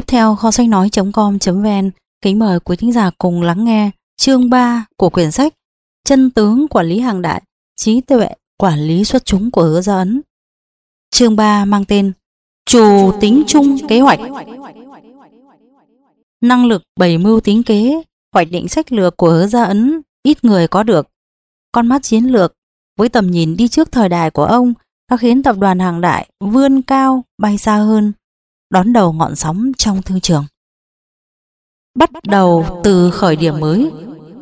theo kho sách nói.com.vn, kính mời quý thính giả cùng lắng nghe chương 3 của quyển sách Chân tướng quản lý hàng đại, trí tuệ quản lý xuất chúng của Hứa Gia Ấn. Chương 3 mang tên Trù tính chung kế hoạch. Năng lực bày mưu tính kế, hoạch định sách lược của Hứa Gia Ấn ít người có được. Con mắt chiến lược với tầm nhìn đi trước thời đại của ông đã khiến tập đoàn Hàng Đại vươn cao bay xa hơn, đón đầu ngọn sóng trong thương trường. Bắt đầu từ khởi điểm mới.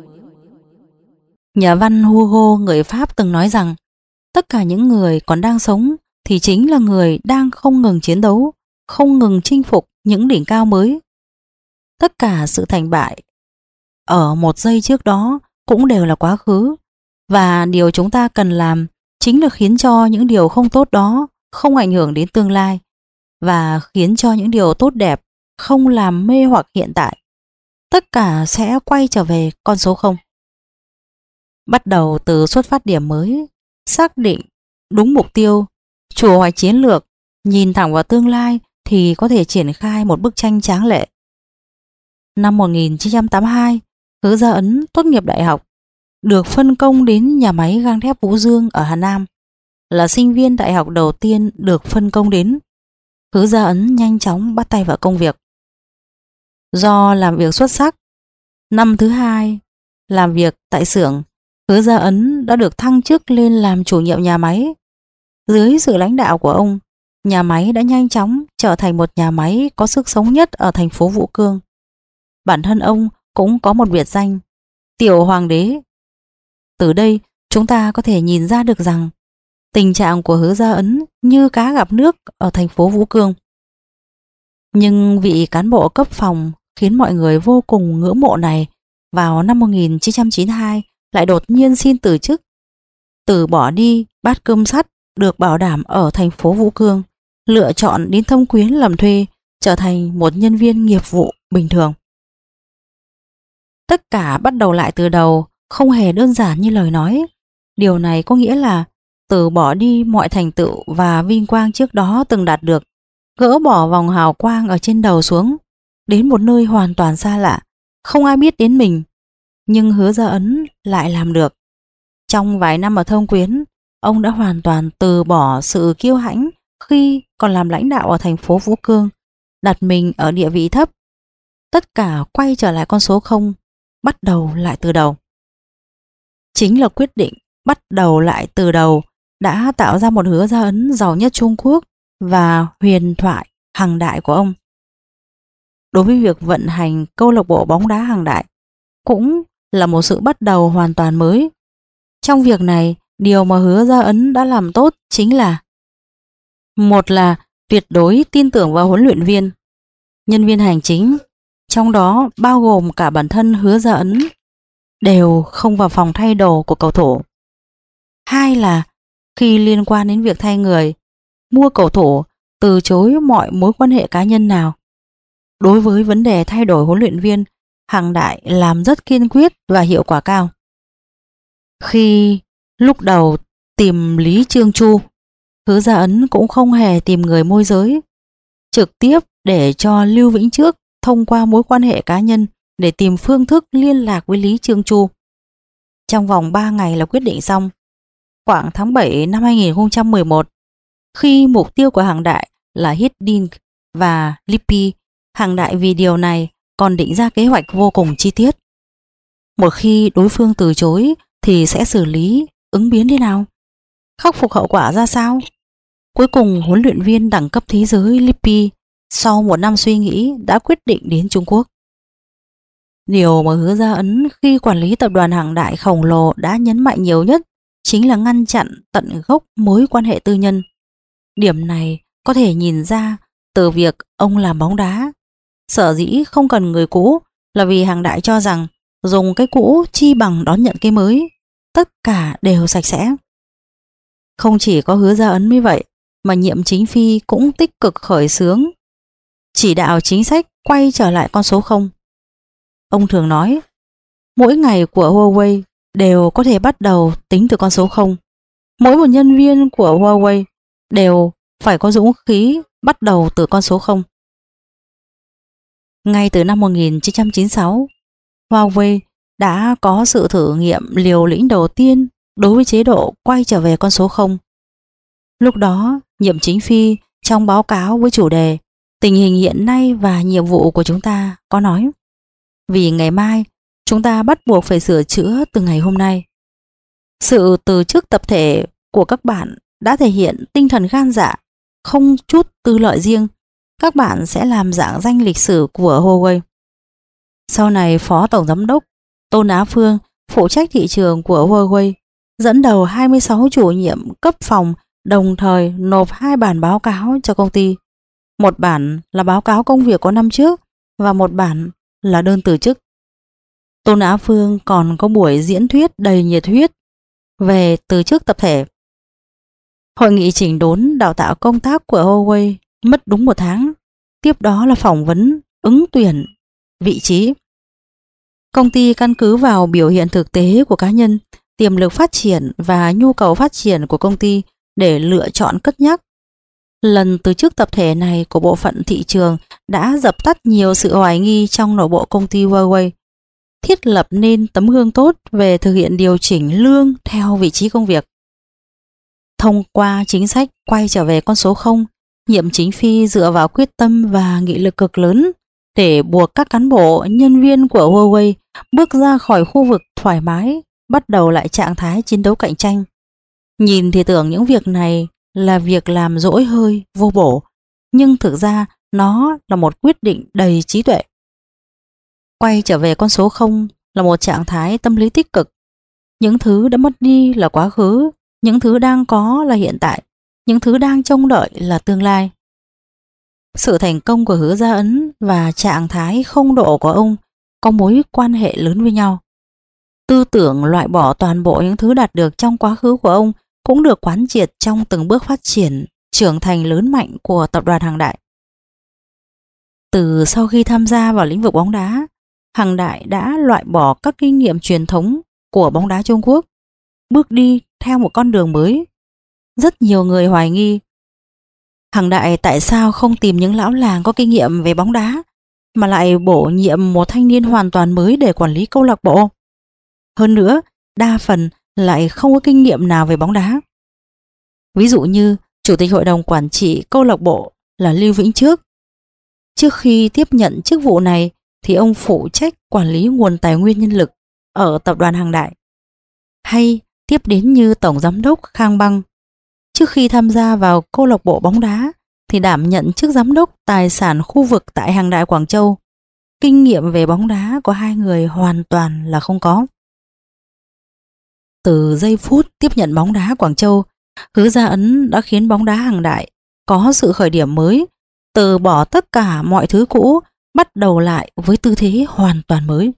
Nhà văn Hugo người Pháp từng nói rằng tất cả những người còn đang sống thì chính là người đang không ngừng chiến đấu, không ngừng chinh phục những đỉnh cao mới. Tất cả sự thành bại ở một giây trước đó cũng đều là quá khứ, và điều chúng ta cần làm chính là khiến cho những điều không tốt đó không ảnh hưởng đến tương lai, và khiến cho những điều tốt đẹp không làm mê hoặc hiện tại. Tất cả sẽ quay trở về con số 0. Bắt đầu từ xuất phát điểm mới, xác định đúng mục tiêu, chủ hoạch chiến lược, nhìn thẳng vào tương lai thì có thể triển khai một bức tranh tráng lệ. Năm 1982, Hứa Gia Ấn tốt nghiệp đại học, được phân công đến nhà máy gang thép Vũ Dương ở Hà Nam. Là sinh viên đại học đầu tiên được phân công đến, Hứa Gia Ấn nhanh chóng bắt tay vào công việc. Do làm việc xuất sắc, năm thứ 2 làm việc tại xưởng, Hứa Gia Ấn đã được thăng chức lên làm chủ nhiệm nhà máy. Dưới sự lãnh đạo của ông, nhà máy đã nhanh chóng trở thành một nhà máy có sức sống nhất ở thành phố Vũ Cương. Bản thân ông cũng có một biệt danh, Tiểu Hoàng đế. Từ đây chúng ta có thể nhìn ra được rằng tình trạng của Hứa Gia Ấn như cá gặp nước ở thành phố Vũ Cương. Nhưng vị cán bộ cấp phòng khiến mọi người vô cùng ngưỡng mộ này vào năm 1992 lại đột nhiên xin từ chức, từ bỏ đi bát cơm sắt được bảo đảm ở thành phố Vũ Cương, lựa chọn đến Thâm Quyến làm thuê, trở thành một nhân viên nghiệp vụ bình thường. Tất cả bắt đầu lại từ đầu không hề đơn giản như lời nói. Điều này có nghĩa là từ bỏ đi mọi thành tựu và vinh quang trước đó từng đạt được, gỡ bỏ vòng hào quang ở trên đầu xuống, đến một nơi hoàn toàn xa lạ, không ai biết đến mình. Nhưng Hứa Gia Ấn lại làm được. Trong vài năm ở Thâm Quyến, ông đã hoàn toàn từ bỏ sự kiêu hãnh khi còn làm lãnh đạo ở thành phố Vũ Cương, đặt mình ở địa vị thấp. Tất cả quay trở lại con số 0, bắt đầu lại từ đầu. Chính là quyết định bắt đầu lại từ đầu đã tạo ra một Hứa Gia Ấn giàu nhất Trung Quốc và huyền thoại Hàng Đại của ông. Đối với việc vận hành câu lạc bộ bóng đá Hàng Đại cũng là một sự bắt đầu hoàn toàn mới. Trong việc này, điều mà Hứa Gia Ấn đã làm tốt chính là: một là tuyệt đối tin tưởng vào huấn luyện viên, nhân viên hành chính, trong đó bao gồm cả bản thân Hứa Gia Ấn, đều không vào phòng thay đồ của cầu thủ. Hai là khi liên quan đến việc thay người, mua cầu thủ, từ chối mọi mối quan hệ cá nhân nào. Đối với vấn đề thay đổi huấn luyện viên, Hàng Đại làm rất kiên quyết và hiệu quả cao. Khi lúc đầu tìm Lý Trương Chu, Hứa Gia Ấn cũng không hề tìm người môi giới, trực tiếp để cho Lưu Vĩnh Trước thông qua mối quan hệ cá nhân để tìm phương thức liên lạc với Lý Trương Chu. Trong vòng 3 ngày là quyết định xong. Khoảng tháng 7 năm 2011, khi mục tiêu của Hàng Đại là Hiddink và Lippi, Hàng Đại vì điều này còn định ra kế hoạch vô cùng chi tiết. Một khi đối phương từ chối thì sẽ xử lý, ứng biến thế nào? Khắc phục hậu quả ra sao? Cuối cùng huấn luyện viên đẳng cấp thế giới Lippi sau một năm suy nghĩ đã quyết định đến Trung Quốc. Điều mà Hứa Gia Ấn khi quản lý tập đoàn Hàng Đại khổng lồ đã nhấn mạnh nhiều nhất chính là ngăn chặn tận gốc mối quan hệ tư nhân. Điểm này có thể nhìn ra từ việc ông làm bóng đá. Sở dĩ không cần người cũ là vì Hàng Đại cho rằng dùng cái cũ chi bằng đón nhận cái mới, tất cả đều sạch sẽ. Không chỉ có Hứa Gia Ấn mới vậy, mà Nhiệm Chính Phi cũng tích cực khởi xướng chỉ đạo chính sách quay trở lại con số 0. Ông thường nói, mỗi ngày của Huawei đều có thể bắt đầu tính từ con số 0. Mỗi một nhân viên của Huawei đều phải có dũng khí bắt đầu từ con số 0. Ngay từ năm 1996, Huawei đã có sự thử nghiệm liều lĩnh đầu tiên đối với chế độ quay trở về con số 0. Lúc đó, Nhiệm Chính Phi trong báo cáo với chủ đề Tình hình hiện nay và nhiệm vụ của chúng ta có nói: vì ngày mai, chúng ta bắt buộc phải sửa chữa từ ngày hôm nay. Sự từ chức tập thể của các bạn đã thể hiện tinh thần gan dạ, không chút tư lợi riêng. Các bạn sẽ làm rạng danh lịch sử của Huawei. Sau này, Phó Tổng Giám đốc Tôn Á Phương, phụ trách thị trường của Huawei, dẫn đầu 26 chủ nhiệm cấp phòng đồng thời nộp 2 bản báo cáo cho công ty. Một bản là báo cáo công việc của năm trước và một bản là đơn từ chức. Tôn Á Phương còn có buổi diễn thuyết đầy nhiệt huyết về từ chức tập thể. Hội nghị chỉnh đốn đào tạo công tác của Huawei mất đúng 1 tháng. Tiếp đó là phỏng vấn, ứng tuyển vị trí. Công ty căn cứ vào biểu hiện thực tế của cá nhân, tiềm lực phát triển và nhu cầu phát triển của công ty để lựa chọn cất nhắc. Lần từ chức tập thể này của bộ phận thị trường đã dập tắt nhiều sự hoài nghi trong nội bộ công ty Huawei, thiết lập nên tấm gương tốt về thực hiện điều chỉnh lương theo vị trí công việc. Thông qua chính sách quay trở về con số 0, Nhiệm Chính Phi dựa vào quyết tâm và nghị lực cực lớn để buộc các cán bộ, nhân viên của Huawei bước ra khỏi khu vực thoải mái, bắt đầu lại trạng thái chiến đấu cạnh tranh. Nhìn thì tưởng những việc này là việc làm dỗi hơi, vô bổ, nhưng thực ra nó là một quyết định đầy trí tuệ. Quay trở về con số 0 là một trạng thái tâm lý tích cực. Những thứ đã mất đi là quá khứ, những thứ đang có là hiện tại, những thứ đang trông đợi là tương lai. Sự thành công của Hứa Gia Ấn và trạng thái không độ của ông có mối quan hệ lớn với nhau. Tư tưởng loại bỏ toàn bộ những thứ đạt được trong quá khứ của ông cũng được quán triệt trong từng bước phát triển, trưởng thành lớn mạnh của tập đoàn Hằng Đại. Từ sau khi tham gia vào lĩnh vực bóng đá, Hằng Đại đã loại bỏ các kinh nghiệm truyền thống của bóng đá Trung Quốc, bước đi theo một con đường mới. Rất nhiều người hoài nghi Hằng Đại tại sao không tìm những lão làng có kinh nghiệm về bóng đá mà lại bổ nhiệm một thanh niên hoàn toàn mới để quản lý câu lạc bộ. Hơn nữa, đa phần lại không có kinh nghiệm nào về bóng đá. Ví dụ như Chủ tịch Hội đồng Quản trị câu lạc bộ là Lưu Vĩnh Trước. Trước khi tiếp nhận chức vụ này thì ông phụ trách quản lý nguồn tài nguyên nhân lực ở tập đoàn Hằng Đại. Hay tiếp đến như Tổng Giám đốc Khang Băng. Trước khi tham gia vào câu lạc bộ bóng đá thì đảm nhận chức Giám đốc tài sản khu vực tại Hằng Đại Quảng Châu. Kinh nghiệm về bóng đá của hai người hoàn toàn là không có. Từ giây phút tiếp nhận bóng đá Quảng Châu, Hứa Gia Ấn đã khiến bóng đá Hằng Đại có sự khởi điểm mới, từ bỏ tất cả mọi thứ cũ, bắt đầu lại với tư thế hoàn toàn mới.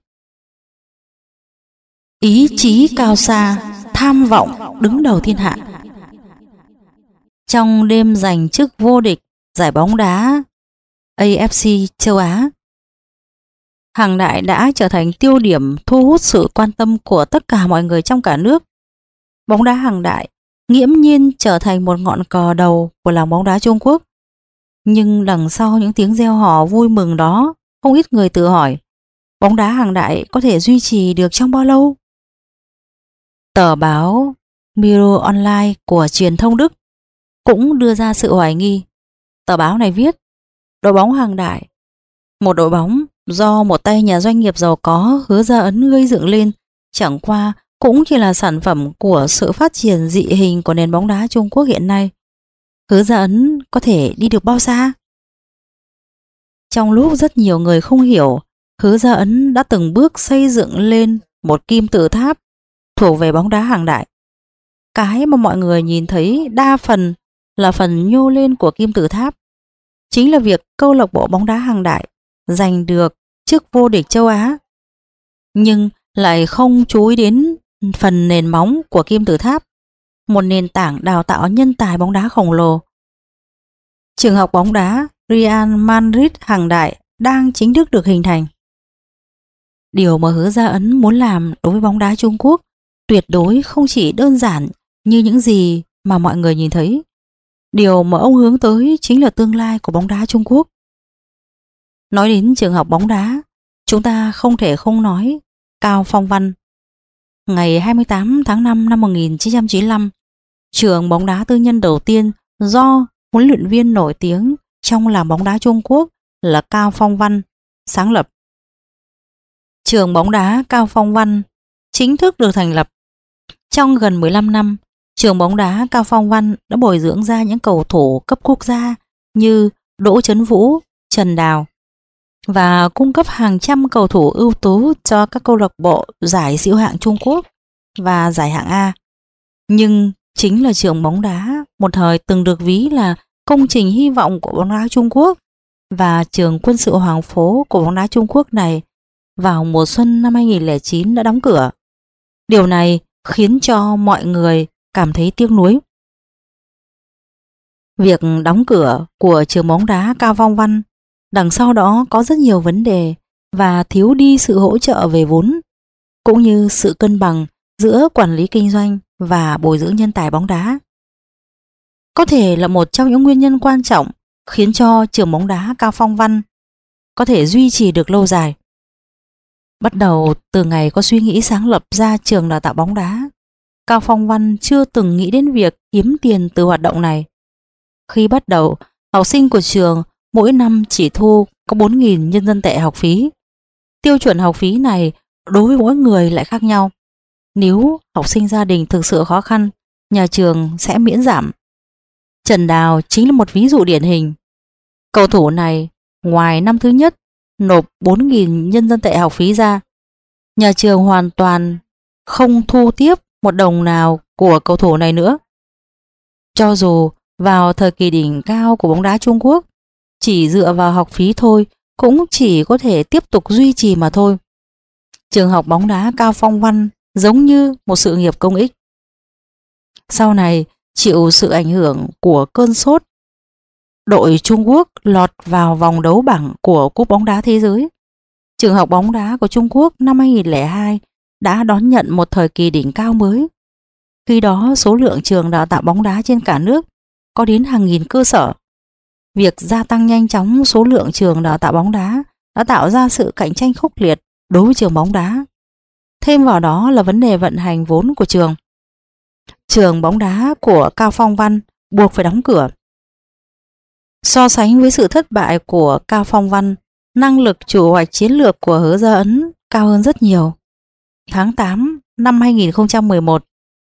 Ý chí cao xa, tham vọng đứng đầu thiên hạ. Trong đêm giành chức vô địch giải bóng đá AFC châu Á, Hằng Đại đã trở thành tiêu điểm thu hút sự quan tâm của tất cả mọi người trong cả nước. Bóng đá Hằng Đại nghiễm nhiên trở thành một ngọn cờ đầu của làng bóng đá Trung Quốc. Nhưng đằng sau những tiếng reo hò vui mừng đó, không ít người tự hỏi, bóng đá Hằng Đại có thể duy trì được trong bao lâu? Tờ báo Mirror Online của truyền thông Đức cũng đưa ra sự hoài nghi. Tờ báo này viết, đội bóng Hằng Đại, một đội bóng do một tay nhà doanh nghiệp giàu có Hứa Gia Ấn gây dựng lên, chẳng qua cũng chỉ là sản phẩm của sự phát triển dị hình của nền bóng đá Trung Quốc hiện nay. Hứa Gia Ấn có thể đi được bao xa? Trong lúc rất nhiều người không hiểu, Hứa Gia Ấn đã từng bước xây dựng lên một kim tự tháp thuộc về bóng đá Hằng Đại. Cái mà mọi người nhìn thấy đa phần là phần nhô lên của kim tự tháp, chính là việc câu lạc bộ bóng đá Hằng Đại giành được chức vô địch châu Á, nhưng lại không chú ý đến phần nền móng của kim tự tháp, một nền tảng đào tạo nhân tài bóng đá khổng lồ. Trường học bóng đá Real Madrid Hằng Đại đang chính thức được hình thành. Điều mà Hứa Gia Ấn muốn làm đối với bóng đá Trung Quốc tuyệt đối không chỉ đơn giản như những gì mà mọi người nhìn thấy. Điều mà ông hướng tới chính là tương lai của bóng đá Trung Quốc. Nói đến trường học bóng đá, chúng ta không thể không nói Cao Phong Văn. Ngày 28 tháng 5 năm 1995, trường bóng đá tư nhân đầu tiên do huấn luyện viên nổi tiếng trong làng bóng đá Trung Quốc là Cao Phong Văn sáng lập. Trường bóng đá Cao Phong Văn chính thức được thành lập. Trong gần 15 năm, trường bóng đá Cao Phong Văn đã bồi dưỡng ra những cầu thủ cấp quốc gia như Đỗ Chấn Vũ, Trần Đào và cung cấp hàng trăm cầu thủ ưu tú cho các câu lạc bộ giải siêu hạng Trung Quốc và giải hạng A. Nhưng chính là trường bóng đá một thời từng được ví là công trình hy vọng của bóng đá Trung Quốc và trường quân sự Hoàng Phố của bóng đá Trung Quốc này vào mùa xuân năm 2009 đã đóng cửa. Điều này khiến cho mọi người cảm thấy tiếc nuối. Việc đóng cửa của trường bóng đá Cao Phong Văn đằng sau đó có rất nhiều vấn đề và thiếu đi sự hỗ trợ về vốn, cũng như sự cân bằng giữa quản lý kinh doanh và bồi dưỡng nhân tài bóng đá. Có thể là một trong những nguyên nhân quan trọng khiến cho trường bóng đá Cao Phong Văn có thể duy trì được lâu dài. Bắt đầu từ ngày có suy nghĩ sáng lập ra trường đào tạo bóng đá, Cao Phong Văn chưa từng nghĩ đến việc kiếm tiền từ hoạt động này. Khi bắt đầu, học sinh của trường mỗi năm chỉ thu có 4.000 nhân dân tệ học phí. Tiêu chuẩn học phí này đối với mỗi người lại khác nhau. Nếu học sinh gia đình thực sự khó khăn, nhà trường sẽ miễn giảm. Trần Đào chính là một ví dụ điển hình. Cầu thủ này ngoài năm thứ nhất nộp 4.000 nhân dân tệ học phí ra, nhà trường hoàn toàn không thu tiếp một đồng nào của cầu thủ này nữa. Cho dù vào thời kỳ đỉnh cao của bóng đá Trung Quốc, chỉ dựa vào học phí thôi cũng chỉ có thể tiếp tục duy trì mà thôi. Trường học bóng đá Cao Phong Văn giống như một sự nghiệp công ích. Sau này chịu sự ảnh hưởng của cơn sốt, đội Trung Quốc lọt vào vòng đấu bảng của Cúp bóng đá thế giới. Trường học bóng đá của Trung Quốc năm 2002 đã đón nhận một thời kỳ đỉnh cao mới. Khi đó số lượng trường đào tạo bóng đá trên cả nước có đến hàng nghìn cơ sở. Việc gia tăng nhanh chóng số lượng trường đào tạo bóng đá đã tạo ra sự cạnh tranh khốc liệt đối với trường bóng đá. Thêm vào đó là vấn đề vận hành vốn của trường. Trường bóng đá của Cao Phong Văn buộc phải đóng cửa. So sánh với sự thất bại của Cao Phong Văn, năng lực chủ hoạch chiến lược của Hứa Gia Ấn cao hơn rất nhiều. Tháng 8 năm 2011,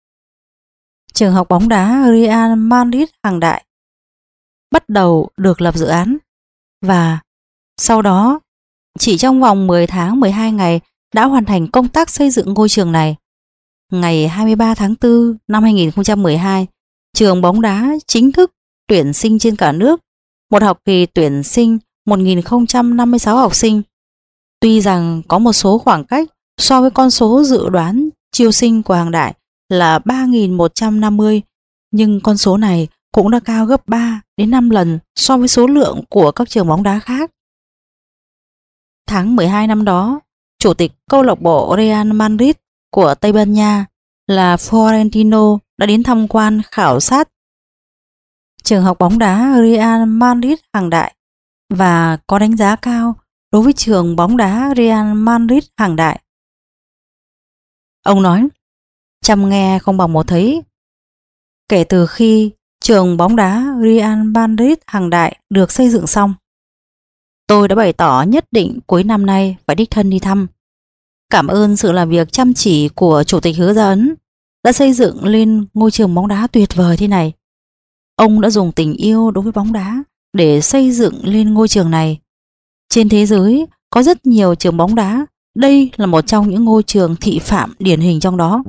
trường học bóng đá Real Madrid Hàng Đại bắt đầu được lập dự án và sau đó chỉ trong vòng 10 tháng 12 ngày đã hoàn thành công tác xây dựng ngôi trường này. Ngày 23 tháng 4 năm 2012, trường bóng đá chính thức tuyển sinh trên cả nước, một học kỳ tuyển sinh 1.056 học sinh. Tuy rằng có một số khoảng cách so với con số dự đoán chiêu sinh của Hàng Đại là 3.150, nhưng con số này cũng đã cao gấp 3 đến 5 lần so với số lượng của các trường bóng đá khác. Tháng 12 năm đó, chủ tịch câu lạc bộ Real Madrid của Tây Ban Nha là Florentino đã đến tham quan khảo sát trường học bóng đá Real Madrid Hàng Đại và có đánh giá cao đối với trường bóng đá Real Madrid Hàng Đại. Ông nói, chăm nghe không bằng một thấy. Kể từ khi trường bóng đá Real Madrid Hàng Đại được xây dựng xong, tôi đã bày tỏ nhất định cuối năm nay phải đích thân đi thăm. Cảm ơn sự làm việc chăm chỉ của Chủ tịch Hứa Gia Ấn đã xây dựng lên ngôi trường bóng đá tuyệt vời thế này. Ông đã dùng tình yêu đối với bóng đá để xây dựng lên ngôi trường này. Trên thế giới có rất nhiều trường bóng đá, đây là một trong những ngôi trường thị phạm điển hình trong đó.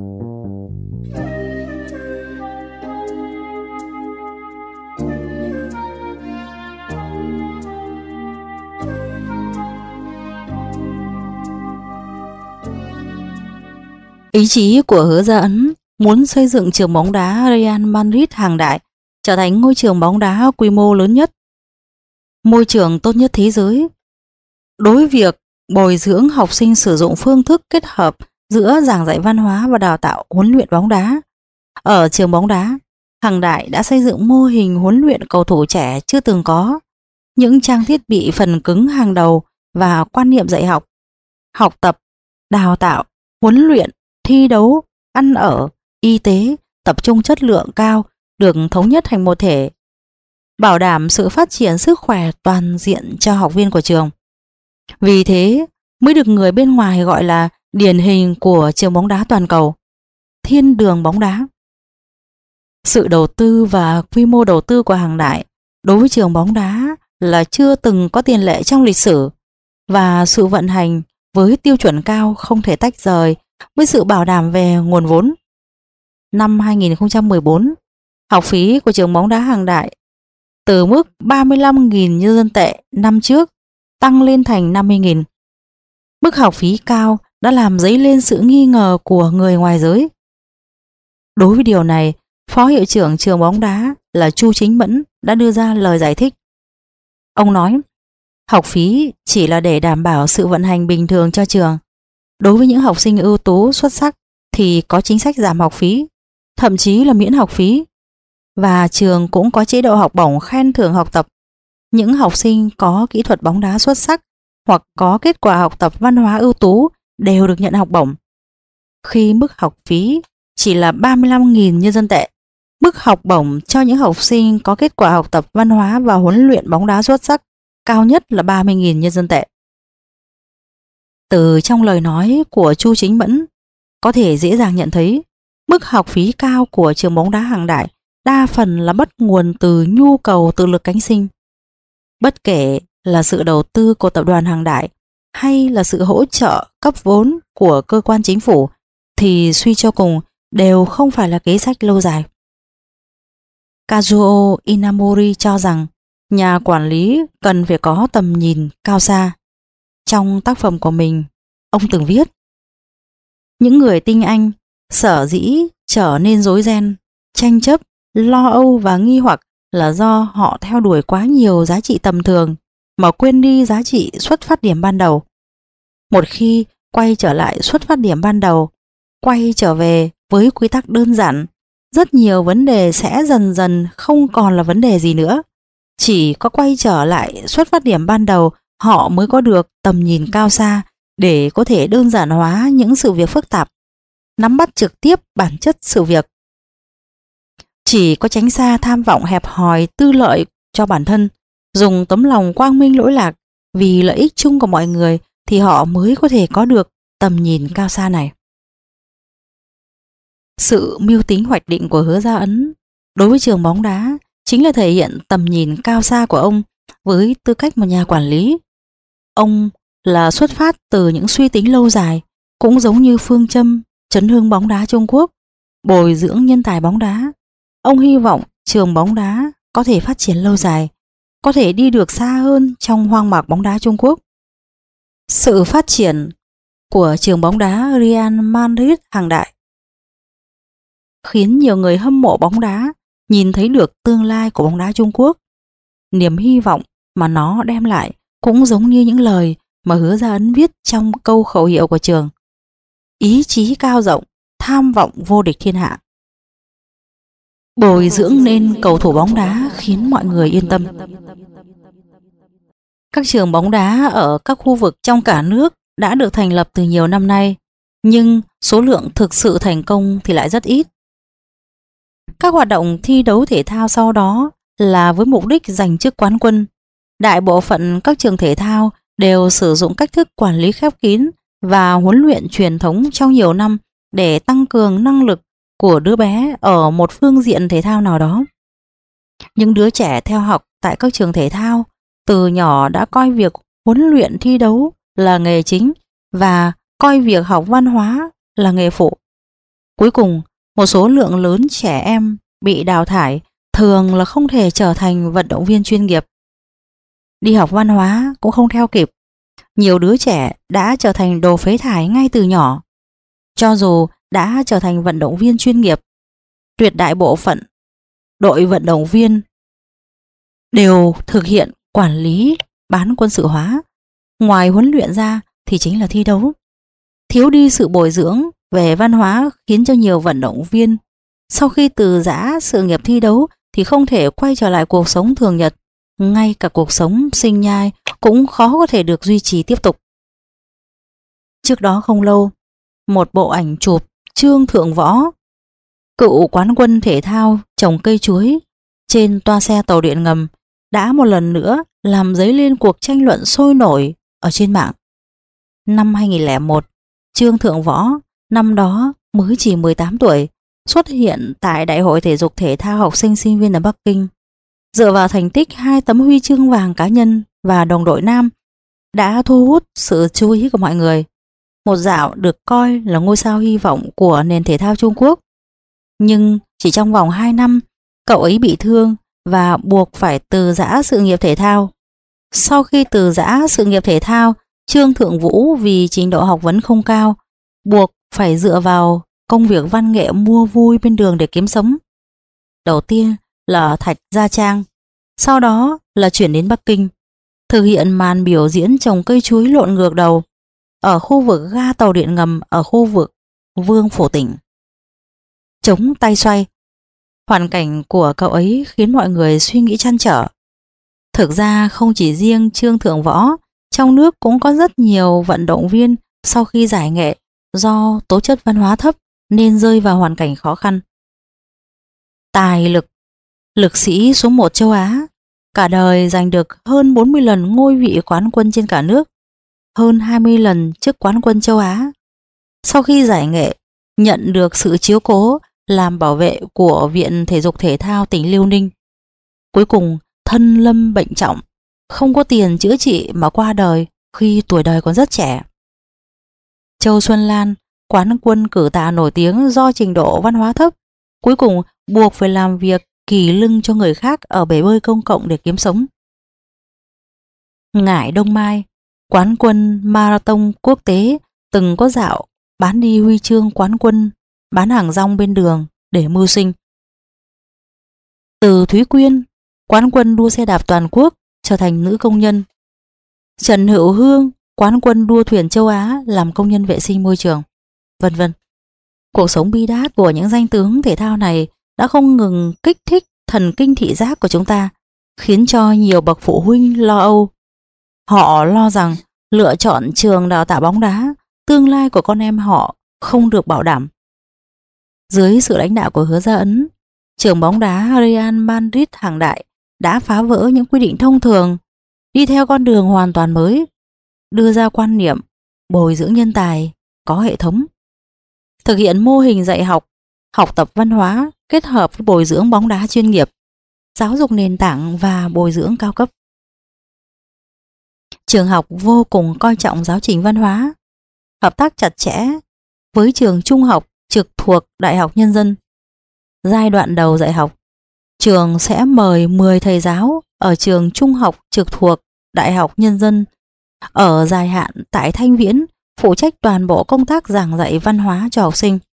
Ý chí của Hứa Gia Ấn muốn xây dựng trường bóng đá Real Madrid Hàng Đại trở thành ngôi trường bóng đá quy mô lớn nhất, môi trường tốt nhất thế giới. Đối với việc bồi dưỡng học sinh sử dụng phương thức kết hợp giữa giảng dạy văn hóa và đào tạo huấn luyện bóng đá, ở trường bóng đá Hàng Đại đã xây dựng mô hình huấn luyện cầu thủ trẻ chưa từng có. những trang thiết bị phần cứng hàng đầu và quan niệm dạy học, học tập, đào tạo, huấn luyện, thi đấu, ăn ở, y tế, tập trung chất lượng cao được thống nhất thành một thể, bảo đảm sự phát triển sức khỏe toàn diện cho học viên của trường. Vì thế mới được người bên ngoài gọi là điển hình của trường bóng đá toàn cầu, thiên đường bóng đá. Sự đầu tư và quy mô đầu tư của Hàng Đại đối với trường bóng đá là chưa từng có tiền lệ trong lịch sử, và sự vận hành với tiêu chuẩn cao không thể tách rời với sự bảo đảm về nguồn vốn. Năm 2014, học phí của trường bóng đá Hàng Đại từ mức 35.000 nhân dân tệ năm trước tăng lên thành 50.000. Mức học phí cao đã làm dấy lên sự nghi ngờ của người ngoài giới. Đối với điều này, Phó hiệu trưởng trường bóng đá là Chu Chính Mẫn đã đưa ra lời giải thích. Ông nói, học phí chỉ là để đảm bảo sự vận hành bình thường cho trường. Đối với những học sinh ưu tú xuất sắc thì có chính sách giảm học phí, thậm chí là miễn học phí. Và trường cũng có chế độ học bổng khen thưởng học tập. Những học sinh có kỹ thuật bóng đá xuất sắc hoặc có kết quả học tập văn hóa ưu tú đều được nhận học bổng. Khi mức học phí chỉ là 35.000 nhân dân tệ, mức học bổng cho những học sinh có kết quả học tập văn hóa và huấn luyện bóng đá xuất sắc cao nhất là 30.000 nhân dân tệ. Từ trong lời nói của Chu Chính Mẫn, có thể dễ dàng nhận thấy mức học phí cao của trường bóng đá Hàng Đại đa phần là bắt nguồn từ nhu cầu tự lực cánh sinh. Bất kể là sự đầu tư của tập đoàn Hàng Đại hay là sự hỗ trợ cấp vốn của cơ quan chính phủ thì suy cho cùng đều không phải là kế sách lâu dài. Kazuo Inamori cho rằng nhà quản lý cần phải có tầm nhìn cao xa. Trong tác phẩm của mình, ông từng viết: những người tinh anh sở dĩ trở nên rối ren, tranh chấp, lo âu và nghi hoặc là do họ theo đuổi quá nhiều giá trị tầm thường mà quên đi giá trị xuất phát điểm ban đầu. Một khi quay trở lại xuất phát điểm ban đầu, quay trở về với quy tắc đơn giản, rất nhiều vấn đề sẽ dần dần không còn là vấn đề gì nữa. Chỉ có quay trở lại xuất phát điểm ban đầu, họ mới có được tầm nhìn cao xa để có thể đơn giản hóa những sự việc phức tạp, nắm bắt trực tiếp bản chất sự việc. Chỉ có tránh xa tham vọng hẹp hòi tư lợi cho bản thân, dùng tấm lòng quang minh lỗi lạc vì lợi ích chung của mọi người thì họ mới có thể có được tầm nhìn cao xa này. Sự mưu tính hoạch định của Hứa Gia Ấn đối với trường bóng đá chính là thể hiện tầm nhìn cao xa của ông với tư cách một nhà quản lý. Ông là xuất phát từ những suy tính lâu dài, cũng giống như phương châm chấn hưng bóng đá Trung Quốc, bồi dưỡng nhân tài bóng đá. Ông hy vọng trường bóng đá có thể phát triển lâu dài, có thể đi được xa hơn trong hoang mạc bóng đá Trung Quốc. Sự phát triển của trường bóng đá Real Madrid Hàng Đại khiến nhiều người hâm mộ bóng đá nhìn thấy được tương lai của bóng đá Trung Quốc. Niềm hy vọng mà nó đem lại cũng giống như những lời mà Hứa Gia Ấn viết trong câu khẩu hiệu của trường: ý chí cao rộng, tham vọng vô địch thiên hạ. Bồi dưỡng nên cầu thủ bóng đá khiến mọi người yên tâm. Các trường bóng đá ở các khu vực trong cả nước đã được thành lập từ nhiều năm nay, nhưng số lượng thực sự thành công thì lại rất ít. Các hoạt động thi đấu thể thao sau đó là với mục đích giành chức quán quân. Đại bộ phận các trường thể thao đều sử dụng cách thức quản lý khép kín và huấn luyện truyền thống trong nhiều năm để tăng cường năng lực của đứa bé ở một phương diện thể thao nào đó. Những đứa trẻ theo học tại các trường thể thao từ nhỏ đã coi việc huấn luyện thi đấu là nghề chính và coi việc học văn hóa là nghề phụ. Cuối cùng, một số lượng lớn trẻ em bị đào thải thường là không thể trở thành vận động viên chuyên nghiệp. Đi học văn hóa cũng không theo kịp. Nhiều đứa trẻ đã trở thành đồ phế thải ngay từ nhỏ. Cho dù đã trở thành vận động viên chuyên nghiệp, tuyệt đại bộ phận đội vận động viên đều thực hiện quản lý bán quân sự hóa. Ngoài huấn luyện ra thì chính là thi đấu. Thiếu đi sự bồi dưỡng về văn hóa khiến cho nhiều vận động viên sau khi từ giã sự nghiệp thi đấu thì không thể quay trở lại cuộc sống thường nhật, ngay cả cuộc sống sinh nhai cũng khó có thể được duy trì tiếp tục. Trước đó không lâu, một bộ ảnh chụp Trương Thượng Võ, cựu quán quân thể thao trồng cây chuối trên toa xe tàu điện ngầm, đã một lần nữa làm dấy lên cuộc tranh luận sôi nổi ở trên mạng. Năm 2001, Trương Thượng Võ, năm đó mới chỉ 18 tuổi, xuất hiện tại Đại hội Thể dục Thể thao học sinh sinh viên ở Bắc Kinh. Dựa vào thành tích 2 tấm huy chương vàng cá nhân và đồng đội nam, đã thu hút sự chú ý của mọi người. Một dạo được coi là ngôi sao hy vọng của nền thể thao Trung Quốc. Nhưng chỉ trong vòng 2 năm, cậu ấy bị thương và buộc phải từ giã sự nghiệp thể thao. Sau khi từ giã sự nghiệp thể thao, Trương Thượng Vũ vì trình độ học vấn không cao, buộc phải dựa vào công việc văn nghệ mua vui bên đường để kiếm sống. Đầu tiên là ở Thạch Gia Trang, sau đó là chuyển đến Bắc Kinh, thực hiện màn biểu diễn trồng cây chuối lộn ngược đầu ở khu vực ga tàu điện ngầm ở khu vực Vương Phủ Tỉnh. Chống tay xoay. Hoàn cảnh của cậu ấy khiến mọi người suy nghĩ trăn trở. Thực ra không chỉ riêng Trương Thượng Võ, trong nước cũng có rất nhiều vận động viên sau khi giải nghệ do tố chất văn hóa thấp nên rơi vào hoàn cảnh khó khăn. Tài lực, lực sĩ số 1 châu Á, cả đời giành được hơn 40 lần ngôi vị quán quân trên cả nước, hơn 20 lần chức quán quân châu Á. Sau khi giải nghệ, nhận được sự chiếu cố làm bảo vệ của Viện Thể dục Thể thao tỉnh Liêu Ninh. Cuối cùng thân lâm bệnh trọng, không có tiền chữa trị mà qua đời khi tuổi đời còn rất trẻ. Châu Xuân Lan, quán quân cử tạ nổi tiếng do trình độ văn hóa thấp, cuối cùng buộc phải làm việc kỳ lưng cho người khác ở bể bơi công cộng để kiếm sống. Ngải Đông Mai, quán quân marathon quốc tế, từng có dạo bán đi huy chương quán quân, bán hàng rong bên đường để mưu sinh. Từ Thúy Quyên, quán quân đua xe đạp toàn quốc, trở thành nữ công nhân. Trần Hữu Hương, quán quân đua thuyền châu Á, làm công nhân vệ sinh môi trường, vân vân. Cuộc sống bi đát của những danh tướng thể thao này đã không ngừng kích thích thần kinh thị giác của chúng ta, khiến cho nhiều bậc phụ huynh lo âu. Họ lo rằng lựa chọn trường đào tạo bóng đá, tương lai của con em họ không được bảo đảm. Dưới sự lãnh đạo của Hứa Gia Ấn, trường bóng đá Real Madrid hàng đại đã phá vỡ những quy định thông thường, đi theo con đường hoàn toàn mới, đưa ra quan niệm bồi dưỡng nhân tài có hệ thống, thực hiện mô hình dạy học, học tập văn hóa kết hợp với bồi dưỡng bóng đá chuyên nghiệp, giáo dục nền tảng và bồi dưỡng cao cấp. Trường học vô cùng coi trọng giáo trình văn hóa, hợp tác chặt chẽ với trường trung học trực thuộc Đại học Nhân dân. Giai đoạn đầu dạy học, trường sẽ mời 10 thầy giáo ở trường trung học trực thuộc Đại học Nhân dân ở dài hạn tại Thanh Viễn, phụ trách toàn bộ công tác giảng dạy văn hóa cho học sinh.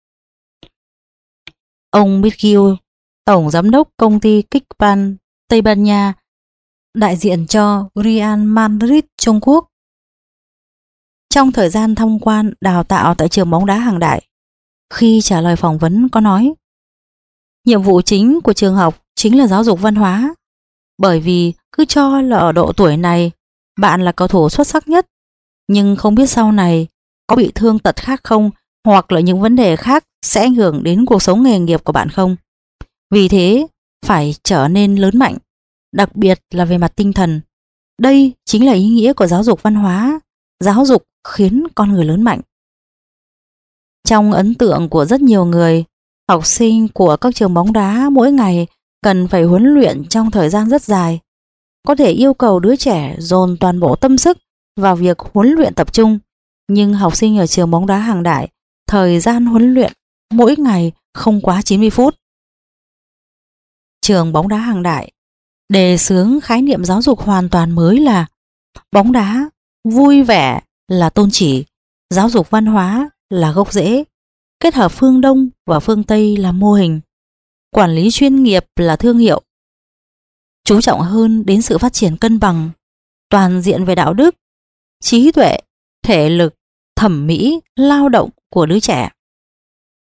Ông Mitkill, tổng giám đốc công ty Kickpan Tây Ban Nha, đại diện cho Real Madrid Trung Quốc, trong thời gian tham quan đào tạo tại trường bóng đá hàng đại, khi trả lời phỏng vấn có nói: nhiệm vụ chính của trường học chính là giáo dục văn hóa, bởi vì cứ cho là ở độ tuổi này bạn là cầu thủ xuất sắc nhất, nhưng không biết sau này có bị thương tật khác không, hoặc là những vấn đề khác sẽ ảnh hưởng đến cuộc sống nghề nghiệp của bạn không. Vì thế phải trở nên lớn mạnh, đặc biệt là về mặt tinh thần. Đây chính là ý nghĩa của giáo dục văn hóa, giáo dục khiến con người lớn mạnh. Trong ấn tượng của rất nhiều người, học sinh của các trường bóng đá mỗi ngày cần phải huấn luyện trong thời gian rất dài, có thể yêu cầu đứa trẻ dồn toàn bộ tâm sức vào việc huấn luyện tập trung. Nhưng học sinh ở trường bóng đá hàng đại, thời gian huấn luyện mỗi ngày không quá 90 phút. Trường bóng đá hàng đại đề xướng khái niệm giáo dục hoàn toàn mới là bóng đá vui vẻ là tôn chỉ, giáo dục văn hóa là gốc rễ, kết hợp phương Đông và phương Tây là mô hình, quản lý chuyên nghiệp là thương hiệu. Chú trọng hơn đến sự phát triển cân bằng, toàn diện về đạo đức, trí tuệ, thể lực, thẩm mỹ, lao động của đứa trẻ.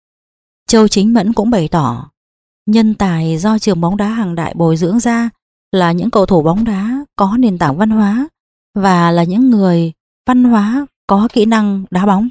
Châu Chính Mẫn cũng bày tỏ, nhân tài do trường bóng đá hàng đại bồi dưỡng ra là những cầu thủ bóng đá có nền tảng văn hóa và là những người văn hóa có kỹ năng đá bóng.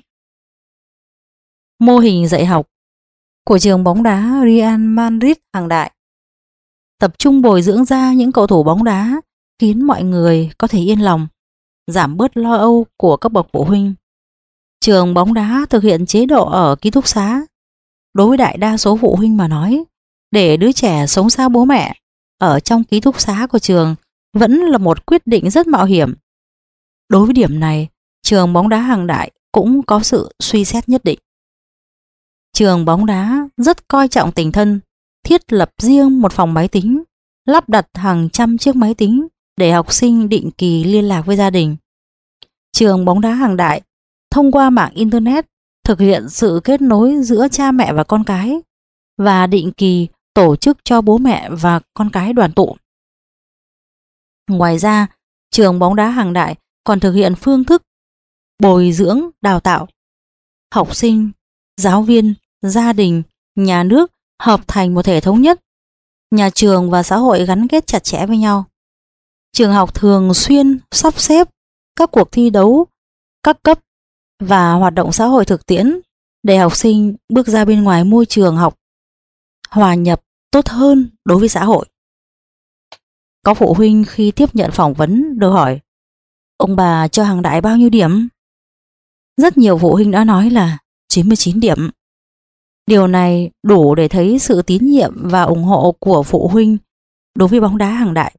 Mô hình dạy học của trường bóng đá Real Madrid hàng đại tập trung bồi dưỡng ra những cầu thủ bóng đá khiến mọi người có thể yên lòng, giảm bớt lo âu của các bậc phụ huynh. Trường bóng đá thực hiện chế độ ở ký túc xá. Đối với đại đa số phụ huynh mà nói, để đứa trẻ sống xa bố mẹ ở trong ký túc xá của trường vẫn là một quyết định rất mạo hiểm. Đối với điểm này, trường bóng đá hàng đại cũng có sự suy xét nhất định. Trường bóng đá rất coi trọng tình thân, thiết lập riêng một phòng máy tính, lắp đặt hàng trăm chiếc máy tính để học sinh định kỳ liên lạc với gia đình. Trường bóng đá hàng đại thông qua mạng Internet thực hiện sự kết nối giữa cha mẹ và con cái và định kỳ tổ chức cho bố mẹ và con cái đoàn tụ. Ngoài ra, trường bóng đá hàng đại còn thực hiện phương thức bồi dưỡng đào tạo học sinh, giáo viên, gia đình, nhà nước hợp thành một thể thống nhất. Nhà trường và xã hội gắn kết chặt chẽ với nhau. Trường học thường xuyên sắp xếp các cuộc thi đấu các cấp và hoạt động xã hội thực tiễn để học sinh bước ra bên ngoài môi trường học hòa nhập tốt hơn đối với xã hội. Có phụ huynh khi tiếp nhận phỏng vấn được hỏi: ông bà cho hàng đại bao nhiêu điểm? Rất nhiều phụ huynh đã nói là 99 điểm. Điều này đủ để thấy sự tín nhiệm và ủng hộ của phụ huynh đối với bóng đá hàng đại.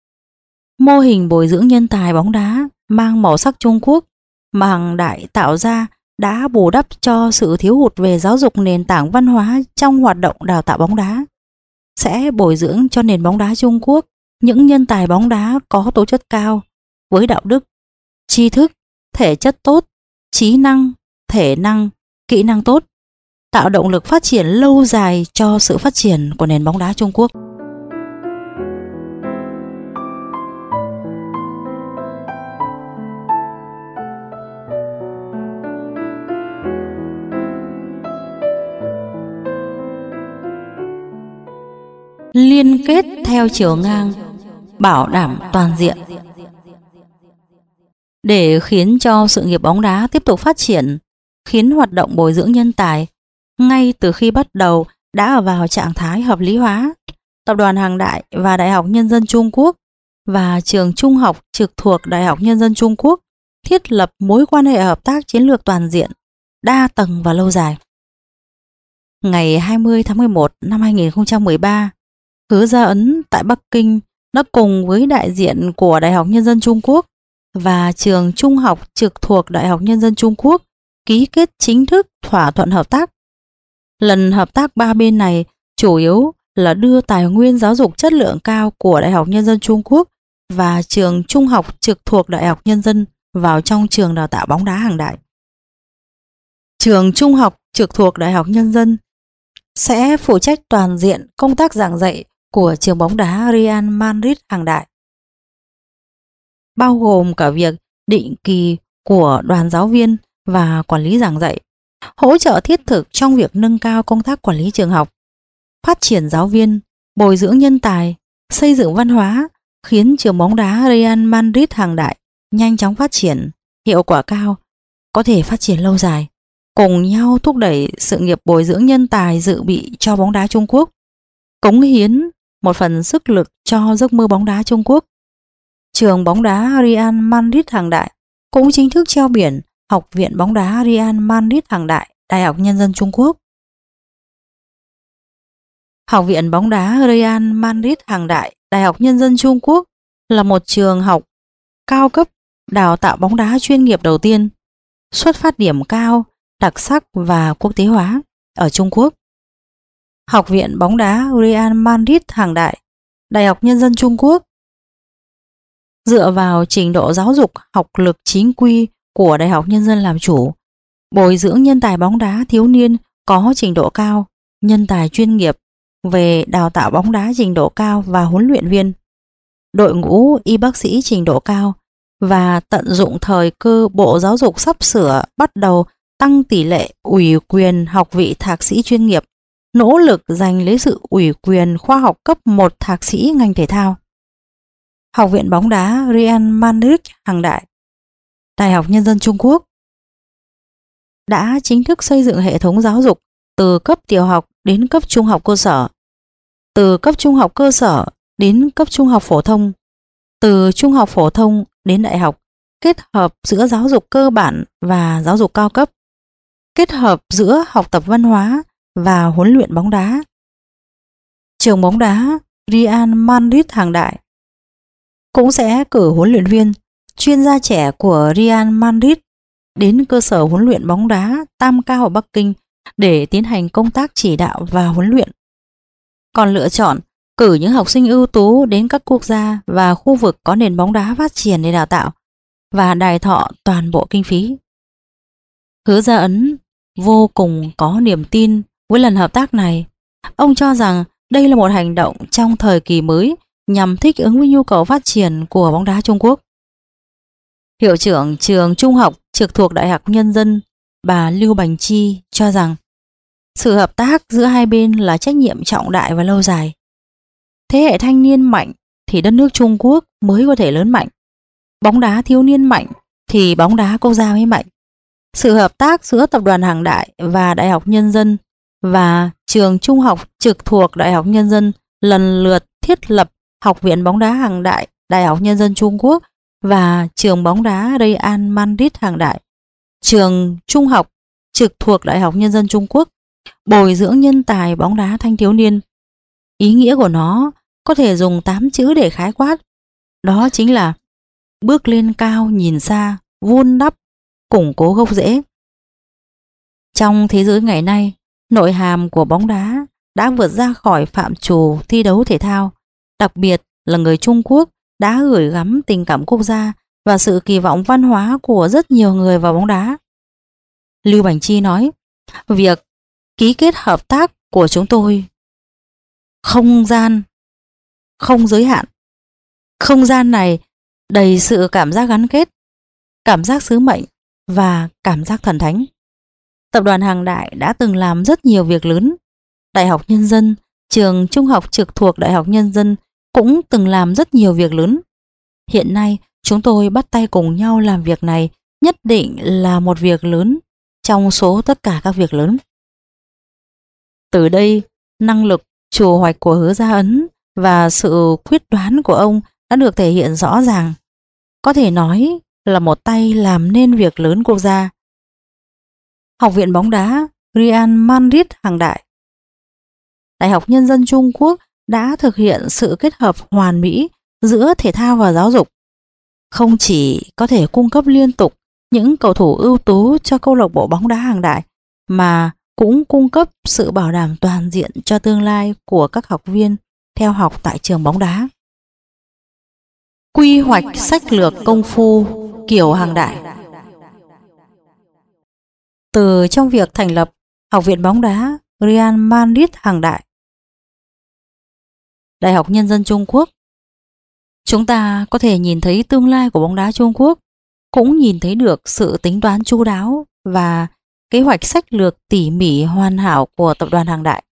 Mô hình bồi dưỡng nhân tài bóng đá mang màu sắc Trung Quốc mà hàng đại tạo ra đã bù đắp cho sự thiếu hụt về giáo dục nền tảng văn hóa trong hoạt động đào tạo bóng đá, sẽ bồi dưỡng cho nền bóng đá Trung Quốc những nhân tài bóng đá có tố chất cao, với đạo đức, tri thức, thể chất tốt, trí năng, thể năng, kỹ năng tốt, tạo động lực phát triển lâu dài cho sự phát triển của nền bóng đá Trung Quốc. Liên kết theo chiều ngang, bảo đảm toàn diện. Để khiến cho sự nghiệp bóng đá tiếp tục phát triển, khiến hoạt động bồi dưỡng nhân tài ngay từ khi bắt đầu đã ở vào trạng thái hợp lý hóa, Tập đoàn Hàng Đại và Đại học Nhân dân Trung Quốc và trường trung học trực thuộc Đại học Nhân dân Trung Quốc thiết lập mối quan hệ hợp tác chiến lược toàn diện, đa tầng và lâu dài. Ngày 20 tháng 11 năm 2013, Hứa Gia Ấn tại Bắc Kinh đã cùng với đại diện của Đại học Nhân dân Trung Quốc và trường trung học trực thuộc Đại học Nhân dân Trung Quốc ký kết chính thức thỏa thuận hợp tác. Lần hợp tác ba bên này chủ yếu là đưa tài nguyên giáo dục chất lượng cao của Đại học Nhân dân Trung Quốc và trường trung học trực thuộc Đại học Nhân dân vào trong trường đào tạo bóng đá hàng đại. Trường trung học trực thuộc Đại học Nhân dân sẽ phụ trách toàn diện công tác giảng dạy của trường bóng đá Real Madrid hàng đại, bao gồm cả việc định kỳ của đoàn giáo viên và quản lý giảng dạy, hỗ trợ thiết thực trong việc nâng cao công tác quản lý trường học, phát triển giáo viên, bồi dưỡng nhân tài, xây dựng văn hóa, khiến trường bóng đá Real Madrid hàng đại nhanh chóng phát triển, hiệu quả cao, có thể phát triển lâu dài, cùng nhau thúc đẩy sự nghiệp bồi dưỡng nhân tài dự bị cho bóng đá Trung Quốc, cống hiến một phần sức lực cho giấc mơ bóng đá Trung Quốc. Trường bóng đá Real Madrid hàng đại cũng chính thức treo biển Học viện bóng đá Real Madrid hàng đại, Đại học Nhân dân Trung Quốc. Học viện bóng đá Real Madrid hàng đại, Đại học Nhân dân Trung Quốc là một trường học cao cấp đào tạo bóng đá chuyên nghiệp đầu tiên, xuất phát điểm cao, đặc sắc và quốc tế hóa ở Trung Quốc. Học viện bóng đá Real Madrid hàng đại, Đại học Nhân dân Trung Quốc dựa vào trình độ giáo dục học lực chính quy của Đại học Nhân dân làm chủ, bồi dưỡng nhân tài bóng đá thiếu niên có trình độ cao, nhân tài chuyên nghiệp về đào tạo bóng đá trình độ cao và huấn luyện viên, đội ngũ y bác sĩ trình độ cao và tận dụng thời cơ Bộ Giáo dục sắp sửa bắt đầu tăng tỷ lệ ủy quyền học vị thạc sĩ chuyên nghiệp, nỗ lực giành lấy sự ủy quyền khoa học cấp 1 thạc sĩ ngành thể thao. Học viện bóng đá Real Madrid hàng đại. Đại học Nhân dân Trung Quốc đã chính thức xây dựng hệ thống giáo dục từ cấp tiểu học đến cấp trung học cơ sở, từ cấp trung học cơ sở đến cấp trung học phổ thông, từ trung học phổ thông đến đại học, kết hợp giữa giáo dục cơ bản và giáo dục cao cấp, kết hợp giữa học tập văn hóa và huấn luyện bóng đá. Trường bóng đá Real Madrid hàng đại cũng sẽ cử huấn luyện viên, chuyên gia trẻ của Real Madrid đến cơ sở huấn luyện bóng đá Tam Cao ở Bắc Kinh để tiến hành công tác chỉ đạo và huấn luyện. Còn lựa chọn cử những học sinh ưu tú đến các quốc gia và khu vực có nền bóng đá phát triển để đào tạo và đài thọ toàn bộ kinh phí. Hứa Gia Ấn vô cùng có niềm tin với lần hợp tác này. Ông cho rằng đây là một hành động trong thời kỳ mới nhằm thích ứng với nhu cầu phát triển của bóng đá Trung Quốc. Hiệu trưởng trường trung học trực thuộc Đại học Nhân dân, bà Lưu Bành Chi cho rằng sự hợp tác giữa hai bên là trách nhiệm trọng đại và lâu dài. Thế hệ thanh niên mạnh thì đất nước Trung Quốc mới có thể lớn mạnh. Bóng đá thiếu niên mạnh thì bóng đá quốc gia mới mạnh. Sự hợp tác giữa Tập đoàn Hàng Đại và Đại học Nhân dân và trường trung học trực thuộc Đại học Nhân dân lần lượt thiết lập Học viện bóng đá Hàng Đại Đại học Nhân dân Trung Quốc và trường bóng đá Real Madrid Hàng Đại, trường trung học trực thuộc Đại học Nhân dân Trung Quốc, bồi dưỡng nhân tài bóng đá thanh thiếu niên. Ý nghĩa của nó có thể dùng 8 chữ để khái quát. Đó chính là bước lên cao nhìn xa, vun đắp, củng cố gốc rễ. Trong thế giới ngày nay, nội hàm của bóng đá đã vượt ra khỏi phạm trù thi đấu thể thao. Đặc biệt là người Trung Quốc đã gửi gắm tình cảm quốc gia và sự kỳ vọng văn hóa của rất nhiều người vào bóng đá. Lưu Bành Chi nói, việc ký kết hợp tác của chúng tôi không gian, không giới hạn. Không gian này đầy sự cảm giác gắn kết, cảm giác sứ mệnh và cảm giác thần thánh. Tập đoàn Hàng Đại đã từng làm rất nhiều việc lớn. Đại học Nhân dân, trường trung học trực thuộc Đại học Nhân dân cũng từng làm rất nhiều việc lớn. Hiện nay, chúng tôi bắt tay cùng nhau làm việc này nhất định là một việc lớn trong số tất cả các việc lớn. Từ đây, năng lực trù hoạch của Hứa Gia Ấn và sự quyết đoán của ông đã được thể hiện rõ ràng. Có thể nói là một tay làm nên việc lớn quốc gia. Học viện bóng đá Real Madrid Hàng Đại. Đại học Nhân dân Trung Quốc đã thực hiện sự kết hợp hoàn mỹ giữa thể thao và giáo dục. Không chỉ có thể cung cấp liên tục những cầu thủ ưu tú cho câu lạc bộ bóng đá Hàng Đại, mà cũng cung cấp sự bảo đảm toàn diện cho tương lai của các học viên theo học tại trường bóng đá. Quy hoạch sách lược công phu kiểu Hàng Đại. Từ trong việc thành lập Học viện bóng đá Real Madrid Hàng Đại, Đại học Nhân dân Trung Quốc, chúng ta có thể nhìn thấy tương lai của bóng đá Trung Quốc, cũng nhìn thấy được sự tính toán chu đáo và kế hoạch sách lược tỉ mỉ hoàn hảo của tập đoàn Hàng Đại.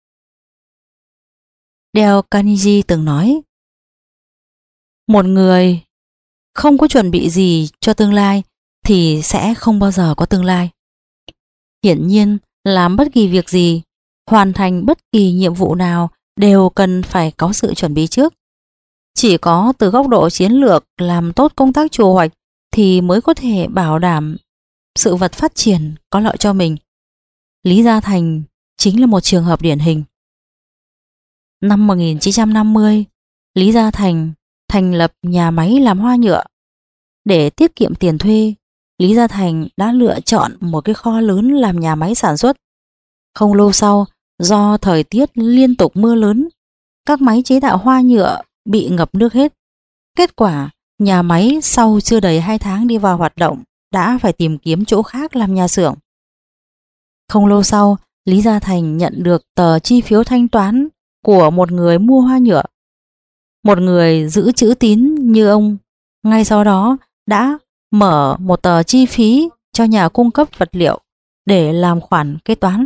Dale Carnegie từng nói, một người không có chuẩn bị gì cho tương lai thì sẽ không bao giờ có tương lai. Hiển nhiên, làm bất kỳ việc gì, hoàn thành bất kỳ nhiệm vụ nào đều cần phải có sự chuẩn bị trước. Chỉ có từ góc độ chiến lược làm tốt công tác trù hoạch thì mới có thể bảo đảm sự vật phát triển có lợi cho mình. Lý Gia Thành chính là một trường hợp điển hình. Năm 1950, Lý Gia Thành thành lập nhà máy làm hoa nhựa. Để tiết kiệm tiền thuê, Lý Gia Thành đã lựa chọn một cái kho lớn làm nhà máy sản xuất. Không lâu sau, do thời tiết liên tục mưa lớn, các máy chế tạo hoa nhựa bị ngập nước hết. Kết quả, nhà máy sau chưa đầy 2 tháng đi vào hoạt động đã phải tìm kiếm chỗ khác làm nhà xưởng. Không lâu sau, Lý Gia Thành nhận được tờ chi phiếu thanh toán của một người mua hoa nhựa. Một người giữ chữ tín như ông ngay sau đó đã mở một tờ chi phí cho nhà cung cấp vật liệu để làm khoản kế toán.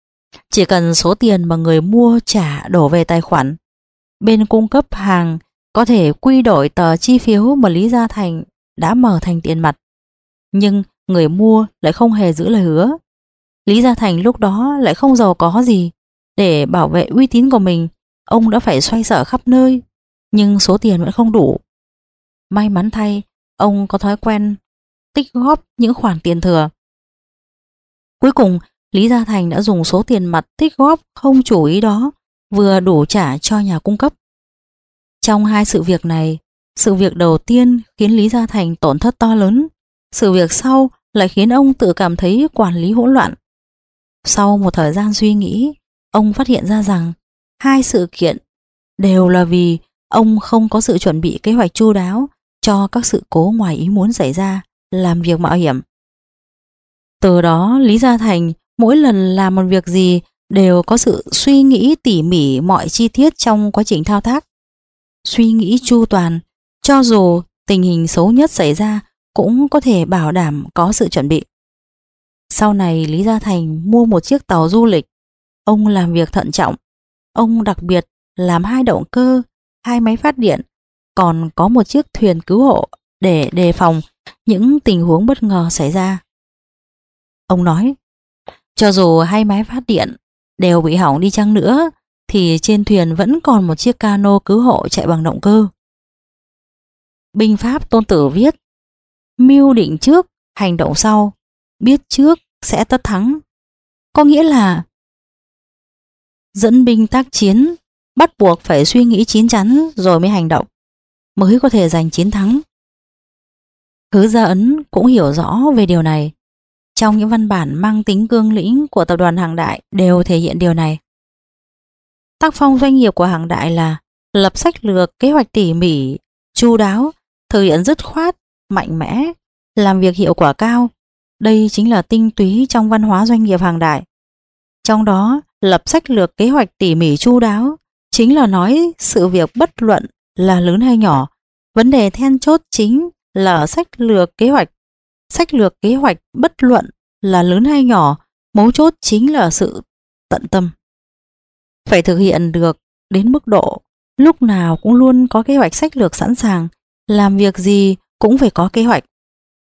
Chỉ cần số tiền mà người mua trả đổ về tài khoản, bên cung cấp hàng có thể quy đổi tờ chi phiếu mà Lý Gia Thành đã mở thành tiền mặt. Nhưng người mua lại không hề giữ lời hứa. Lý Gia Thành lúc đó lại không giàu có gì. Để bảo vệ uy tín của mình, ông đã phải xoay sở khắp nơi, nhưng số tiền vẫn không đủ. May mắn thay, ông có thói quen tích góp những khoản tiền thừa. Cuối cùng, Lý Gia Thành đã dùng số tiền mặt tích góp không chủ ý đó vừa đủ trả cho nhà cung cấp. Trong hai sự việc này, sự việc đầu tiên khiến Lý Gia Thành tổn thất to lớn, sự việc sau lại khiến ông tự cảm thấy quản lý hỗn loạn. Sau một thời gian suy nghĩ, ông phát hiện ra rằng hai sự kiện đều là vì ông không có sự chuẩn bị kế hoạch chu đáo cho các sự cố ngoài ý muốn xảy ra, làm việc mạo hiểm. Từ đó, Lý Gia Thành mỗi lần làm một việc gì đều có sự suy nghĩ tỉ mỉ mọi chi tiết trong quá trình thao tác. Suy nghĩ chu toàn, cho dù tình hình xấu nhất xảy ra cũng có thể bảo đảm có sự chuẩn bị. Sau này Lý Gia Thành mua một chiếc tàu du lịch. Ông làm việc thận trọng. Ông đặc biệt làm 2 động cơ, 2 máy phát điện, còn có một chiếc thuyền cứu hộ để đề phòng những tình huống bất ngờ xảy ra. Ông nói, cho dù 2 máy phát điện đều bị hỏng đi chăng nữa, thì trên thuyền vẫn còn một chiếc cano cứu hộ chạy bằng động cơ. Binh pháp Tôn Tử viết, mưu định trước, hành động sau, biết trước sẽ tất thắng. Có nghĩa là dẫn binh tác chiến, bắt buộc phải suy nghĩ chín chắn rồi mới hành động, mới có thể giành chiến thắng. Hứa Gia Ấn cũng hiểu rõ về điều này. Trong những văn bản mang tính cương lĩnh của tập đoàn Hàng Đại đều thể hiện điều này. Tác phong doanh nghiệp của Hàng Đại là lập sách lược, kế hoạch tỉ mỉ, chu đáo, thực hiện dứt khoát, mạnh mẽ, làm việc hiệu quả cao. Đây chính là tinh túy trong văn hóa doanh nghiệp Hàng Đại. Trong đó, lập sách lược, kế hoạch tỉ mỉ, chu đáo chính là nói sự việc bất luận là lớn hay nhỏ, vấn đề then chốt chính là ở sách lược kế hoạch. Sách lược kế hoạch bất luận là lớn hay nhỏ, mấu chốt chính là sự tận tâm. Phải thực hiện được đến mức độ lúc nào cũng luôn có kế hoạch sách lược sẵn sàng, làm việc gì cũng phải có kế hoạch.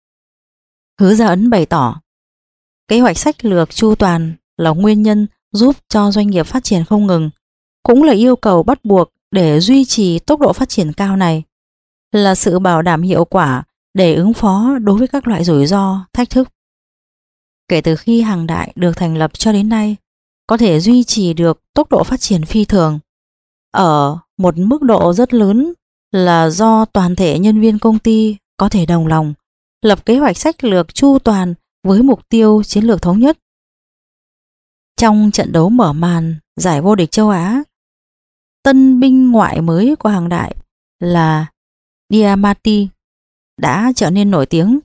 Hứa Gia Ấn bày tỏ, kế hoạch sách lược chu toàn là nguyên nhân giúp cho doanh nghiệp phát triển không ngừng, cũng là yêu cầu bắt buộc để duy trì tốc độ phát triển cao này, là sự bảo đảm hiệu quả để ứng phó đối với các loại rủi ro, thách thức. Kể từ khi Hàng Đại được thành lập cho đến nay, có thể duy trì được tốc độ phát triển phi thường. Ở một mức độ rất lớn là do toàn thể nhân viên công ty có thể đồng lòng, lập kế hoạch sách lược chu toàn với mục tiêu chiến lược thống nhất. Trong trận đấu mở màn giải vô địch châu Á, tân binh ngoại mới của Hàng Đại là Diamati đã trở nên nổi tiếng.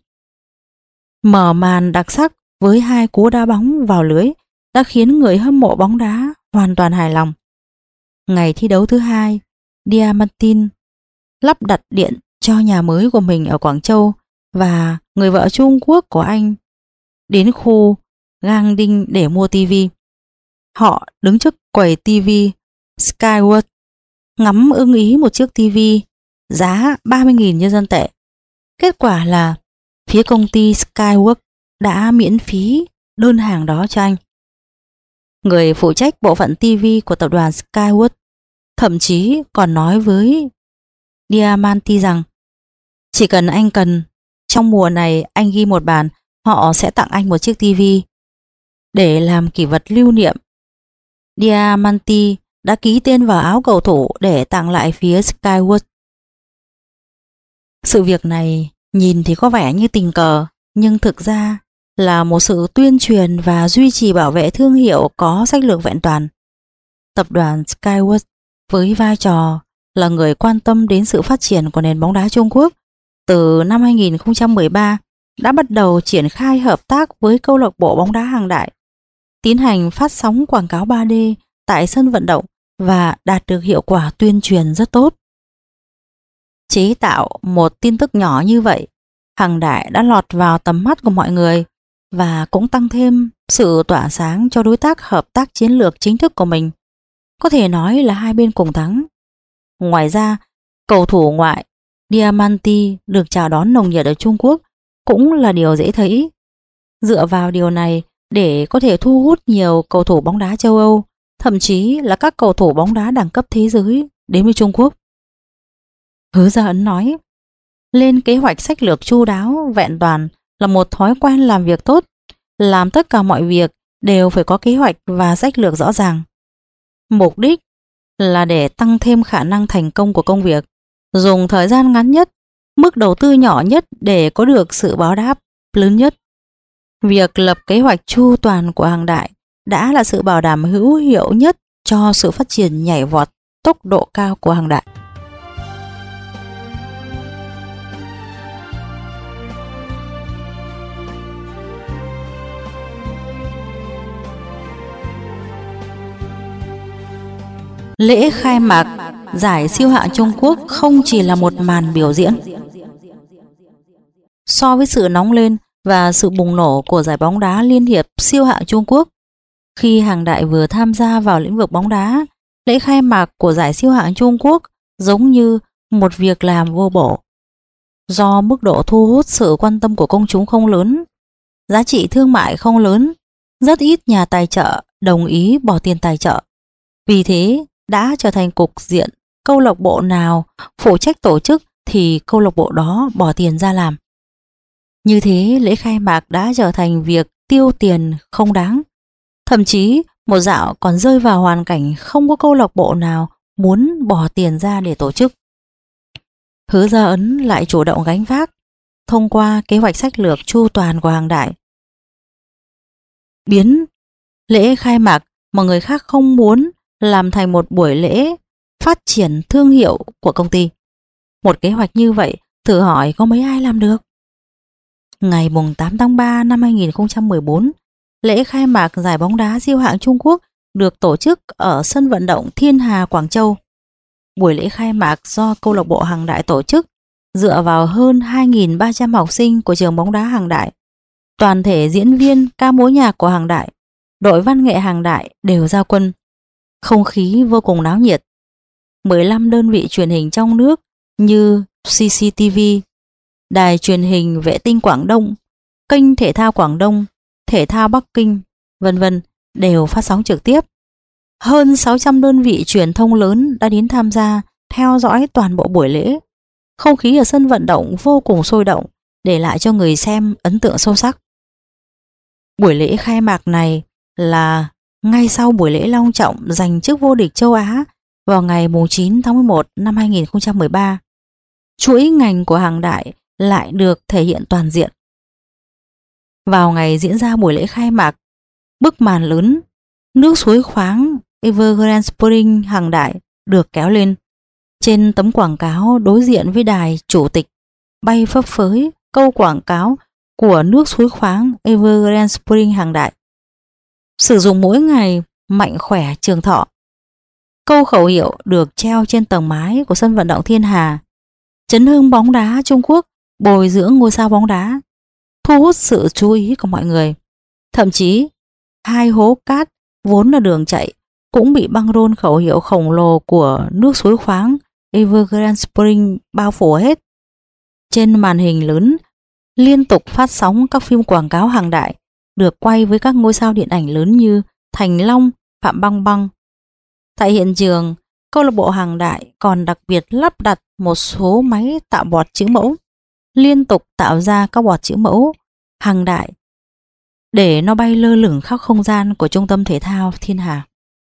Mở màn đặc sắc với 2 cú đá bóng vào lưới đã khiến người hâm mộ bóng đá hoàn toàn hài lòng. Ngày thi đấu thứ 2, Diamantin lắp đặt điện cho nhà mới của mình ở Quảng Châu và người vợ Trung Quốc của anh đến khu Gang Đinh để mua tivi. Họ đứng trước quầy tivi Skyworth ngắm ưng ý một chiếc tivi giá 30.000 nhân dân tệ. Kết quả là phía công ty Skyworth đã miễn phí đơn hàng đó cho anh. Người phụ trách bộ phận TV của tập đoàn Skyworth thậm chí còn nói với Diamanti rằng chỉ cần anh cần, trong mùa này anh ghi một bàn, họ sẽ tặng anh một chiếc TV. Để làm kỷ vật lưu niệm, Diamanti đã ký tên vào áo cầu thủ để tặng lại phía Skyworth. Sự việc này nhìn thì có vẻ như tình cờ, nhưng thực ra là một sự tuyên truyền và duy trì bảo vệ thương hiệu có sách lược vẹn toàn. Tập đoàn Skyworth với vai trò là người quan tâm đến sự phát triển của nền bóng đá Trung Quốc, từ năm 2013 đã bắt đầu triển khai hợp tác với câu lạc bộ bóng đá Hàng Đại, tiến hành phát sóng quảng cáo 3D tại sân vận động và đạt được hiệu quả tuyên truyền rất tốt. Chế tạo một tin tức nhỏ như vậy, Hàng Đại đã lọt vào tầm mắt của mọi người và cũng tăng thêm sự tỏa sáng cho đối tác hợp tác chiến lược chính thức của mình. Có thể nói là hai bên cùng thắng. Ngoài ra, Cầu thủ ngoại Diamanti được chào đón nồng nhiệt ở Trung Quốc cũng là điều dễ thấy. Dựa vào điều này để có thể thu hút nhiều cầu thủ bóng đá châu Âu, thậm chí là các cầu thủ bóng đá đẳng cấp thế giới đến với Trung Quốc. Hứa Gia Ấn nói, lên kế hoạch sách lược chu đáo, vẹn toàn là một thói quen làm việc tốt. Làm tất cả mọi việc đều phải có kế hoạch và sách lược rõ ràng. Mục đích là để tăng thêm khả năng thành công của công việc, dùng thời gian ngắn nhất, mức đầu tư nhỏ nhất để có được sự báo đáp lớn nhất. Việc lập kế hoạch chu toàn của Hằng Đại đã là sự bảo đảm hữu hiệu nhất cho sự phát triển nhảy vọt tốc độ cao của Hằng Đại. Lễ khai mạc giải siêu hạng Trung Quốc không chỉ là một màn biểu diễn. So với sự nóng lên và sự bùng nổ của giải bóng đá liên hiệp siêu hạng Trung Quốc, khi Hằng Đại vừa tham gia vào lĩnh vực bóng đá, lễ khai mạc của giải siêu hạng Trung Quốc giống như một việc làm vô bổ. Do mức độ thu hút sự quan tâm của công chúng không lớn, giá trị thương mại không lớn, rất ít nhà tài trợ đồng ý bỏ tiền tài trợ. Vì thế đã trở thành cục diện câu lạc bộ nào phụ trách tổ chức thì câu lạc bộ đó bỏ tiền ra làm. Như thế lễ khai mạc đã trở thành việc tiêu tiền không đáng. Thậm chí một dạo còn rơi vào hoàn cảnh không có câu lạc bộ nào muốn bỏ tiền ra để tổ chức. Hứa Gia Ấn lại chủ động gánh vác thông qua kế hoạch sách lược chu toàn của Hằng Đại, biến lễ khai mạc mà người khác không muốn làm thành một buổi lễ phát triển thương hiệu của công ty. Một kế hoạch như vậy thử hỏi có mấy ai làm được. Ngày 8 tháng 3 năm 2014, lễ khai mạc giải bóng đá siêu hạng Trung Quốc được tổ chức ở sân vận động Thiên Hà, Quảng Châu. Buổi lễ khai mạc do câu lạc bộ Hằng Đại tổ chức dựa vào hơn 2.300 học sinh của trường bóng đá Hằng Đại. Toàn thể diễn viên, ca mối nhạc của Hằng Đại, đội văn nghệ Hằng Đại đều ra quân. Không khí vô cùng náo nhiệt. 15 đơn vị truyền hình trong nước như CCTV, Đài truyền hình vệ tinh Quảng Đông, kênh thể thao Quảng Đông, thể thao Bắc Kinh, vân vân đều phát sóng trực tiếp. Hơn 600 đơn vị truyền thông lớn đã đến tham gia, theo dõi toàn bộ buổi lễ. Không khí ở sân vận động vô cùng sôi động, để lại cho người xem ấn tượng sâu sắc. Buổi lễ khai mạc này là ngay sau buổi lễ long trọng giành chức vô địch châu Á vào ngày 9 tháng 11 năm 2013. Chuỗi ngành của Hằng Đại lại được thể hiện toàn diện. Vào ngày diễn ra buổi lễ khai mạc, bức màn lớn nước suối khoáng Evergrande Spring Hằng Đại được kéo lên. Trên tấm quảng cáo đối diện với đài chủ tịch bay phấp phới câu quảng cáo của nước suối khoáng Evergrande Spring Hằng Đại. Sử dụng mỗi ngày, mạnh khỏe trường thọ. Câu khẩu hiệu được treo trên tầng mái của sân vận động Thiên Hà. Chấn hưng bóng đá Trung Quốc, bồi dưỡng ngôi sao bóng đá, thu hút sự chú ý của mọi người. Thậm chí, hai hố cát vốn là đường chạy cũng bị băng rôn khẩu hiệu khổng lồ của nước suối khoáng Evergrande Spring bao phủ hết. Trên màn hình lớn liên tục phát sóng các phim quảng cáo Hằng Đại được quay với các ngôi sao điện ảnh lớn như Thành Long, Phạm Băng Băng. Tại hiện trường, câu lạc bộ Hằng Đại còn đặc biệt lắp đặt một số máy tạo bọt chữ mẫu, liên tục tạo ra các bọt chữ mẫu Hằng Đại để nó bay lơ lửng khắp không gian của trung tâm thể thao Thiên Hà.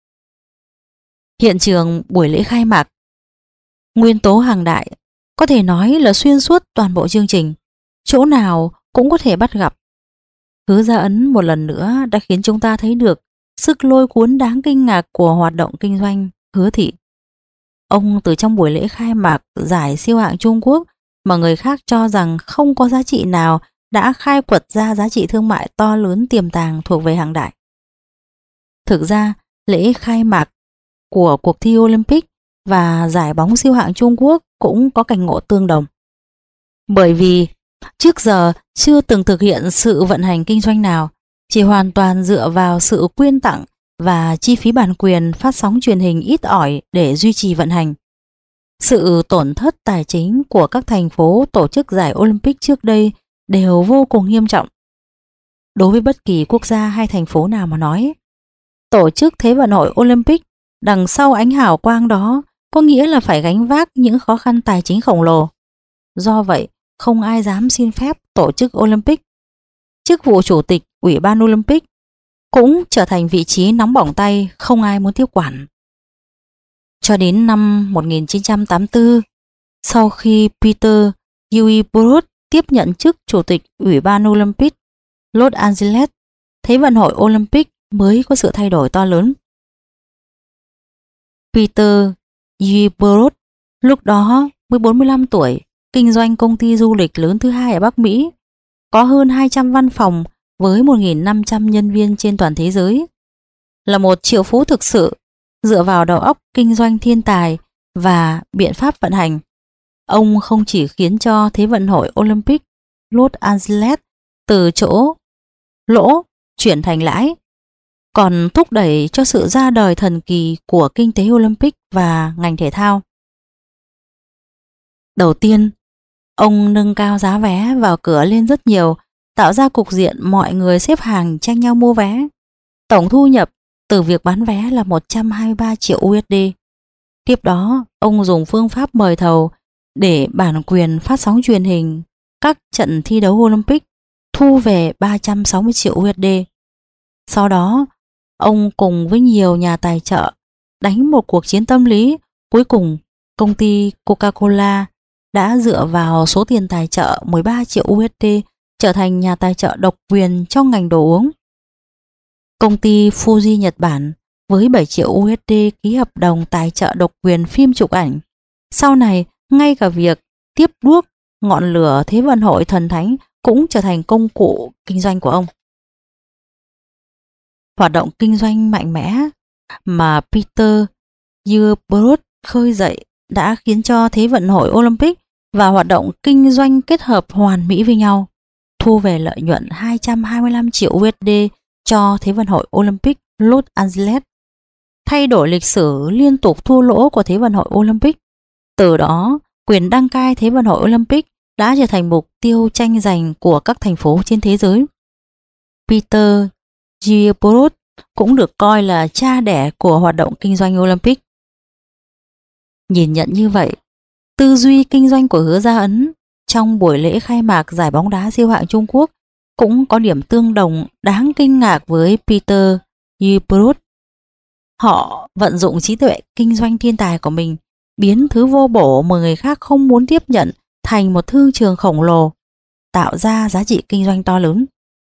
Hiện trường buổi lễ khai mạc, nguyên tố Hằng Đại có thể nói là xuyên suốt toàn bộ chương trình, chỗ nào cũng có thể bắt gặp. Hứa Gia Ấn một lần nữa đã khiến chúng ta thấy được sức lôi cuốn đáng kinh ngạc của hoạt động kinh doanh Hứa thị. Ông từ trong buổi lễ khai mạc giải siêu hạng Trung Quốc mà người khác cho rằng không có giá trị nào đã khai quật ra giá trị thương mại to lớn tiềm tàng thuộc về Hằng Đại. Thực ra, lễ khai mạc của cuộc thi Olympic và giải bóng siêu hạng Trung Quốc cũng có cảnh ngộ tương đồng. Bởi vì trước giờ chưa từng thực hiện sự vận hành kinh doanh nào, chỉ hoàn toàn dựa vào sự quyên tặng và chi phí bản quyền phát sóng truyền hình ít ỏi để duy trì vận hành. Sự tổn thất tài chính của các thành phố tổ chức giải Olympic trước đây đều vô cùng nghiêm trọng. Đối với bất kỳ quốc gia hay thành phố nào mà nói, tổ chức Thế vận hội Olympic đằng sau ánh hào quang đó có nghĩa là phải gánh vác những khó khăn tài chính khổng lồ. Do vậy, không ai dám xin phép tổ chức Olympic. Chức vụ chủ tịch Ủy ban Olympic cũng trở thành vị trí nóng bỏng tay không ai muốn tiếp quản. Cho đến năm 1984, sau khi Peter Uebroth tiếp nhận chức chủ tịch Ủy ban Olympic Los Angeles, Thế vận hội Olympic mới có sự thay đổi to lớn. Peter Uebroth lúc đó mới 45 tuổi, kinh doanh công ty du lịch lớn thứ hai ở Bắc Mỹ, có hơn 200 văn phòng với 1.500 nhân viên trên toàn thế giới. Là một triệu phú thực sự, dựa vào đầu óc kinh doanh thiên tài và biện pháp vận hành, ông không chỉ khiến cho Thế vận hội Olympic Los Angeles từ chỗ lỗ chuyển thành lãi, còn thúc đẩy cho sự ra đời thần kỳ của kinh tế Olympic và ngành thể thao. Đầu tiên, ông nâng cao giá vé vào cửa lên rất nhiều, tạo ra cục diện mọi người xếp hàng tranh nhau mua vé. Tổng thu nhập từ việc bán vé là 123 triệu USD. Tiếp đó, ông dùng phương pháp mời thầu để bản quyền phát sóng truyền hình các trận thi đấu Olympic, thu về 360 triệu USD. Sau đó, ông cùng với nhiều nhà tài trợ đánh một cuộc chiến tâm lý. Cuối cùng, công ty Coca-Cola đã dựa vào số tiền tài trợ 13 triệu USD trở thành nhà tài trợ độc quyền trong ngành đồ uống. Công ty Fuji Nhật Bản với 7 triệu USD ký hợp đồng tài trợ độc quyền phim chụp ảnh. Sau này, ngay cả việc tiếp đuốc ngọn lửa Thế vận hội thần thánh cũng trở thành công cụ kinh doanh của ông. Hoạt động kinh doanh mạnh mẽ mà Peter Uebroth khơi dậy đã khiến cho Thế vận hội Olympic và hoạt động kinh doanh kết hợp hoàn mỹ với nhau, thu về lợi nhuận 225 triệu USD cho Thế vận hội Olympic Los Angeles, thay đổi lịch sử liên tục thua lỗ của Thế vận hội Olympic. Từ đó, quyền đăng cai Thế vận hội Olympic đã trở thành mục tiêu tranh giành của các thành phố trên thế giới. Peter Uebroth cũng được coi là cha đẻ của hoạt động kinh doanh Olympic. Nhìn nhận như vậy, tư duy kinh doanh của Hứa Gia Ấn trong buổi lễ khai mạc giải bóng đá siêu hạng Trung Quốc cũng có điểm tương đồng đáng kinh ngạc với Peter Uebroth. Họ vận dụng trí tuệ kinh doanh thiên tài của mình, biến thứ vô bổ mà người khác không muốn tiếp nhận thành một thương trường khổng lồ, tạo ra giá trị kinh doanh to lớn.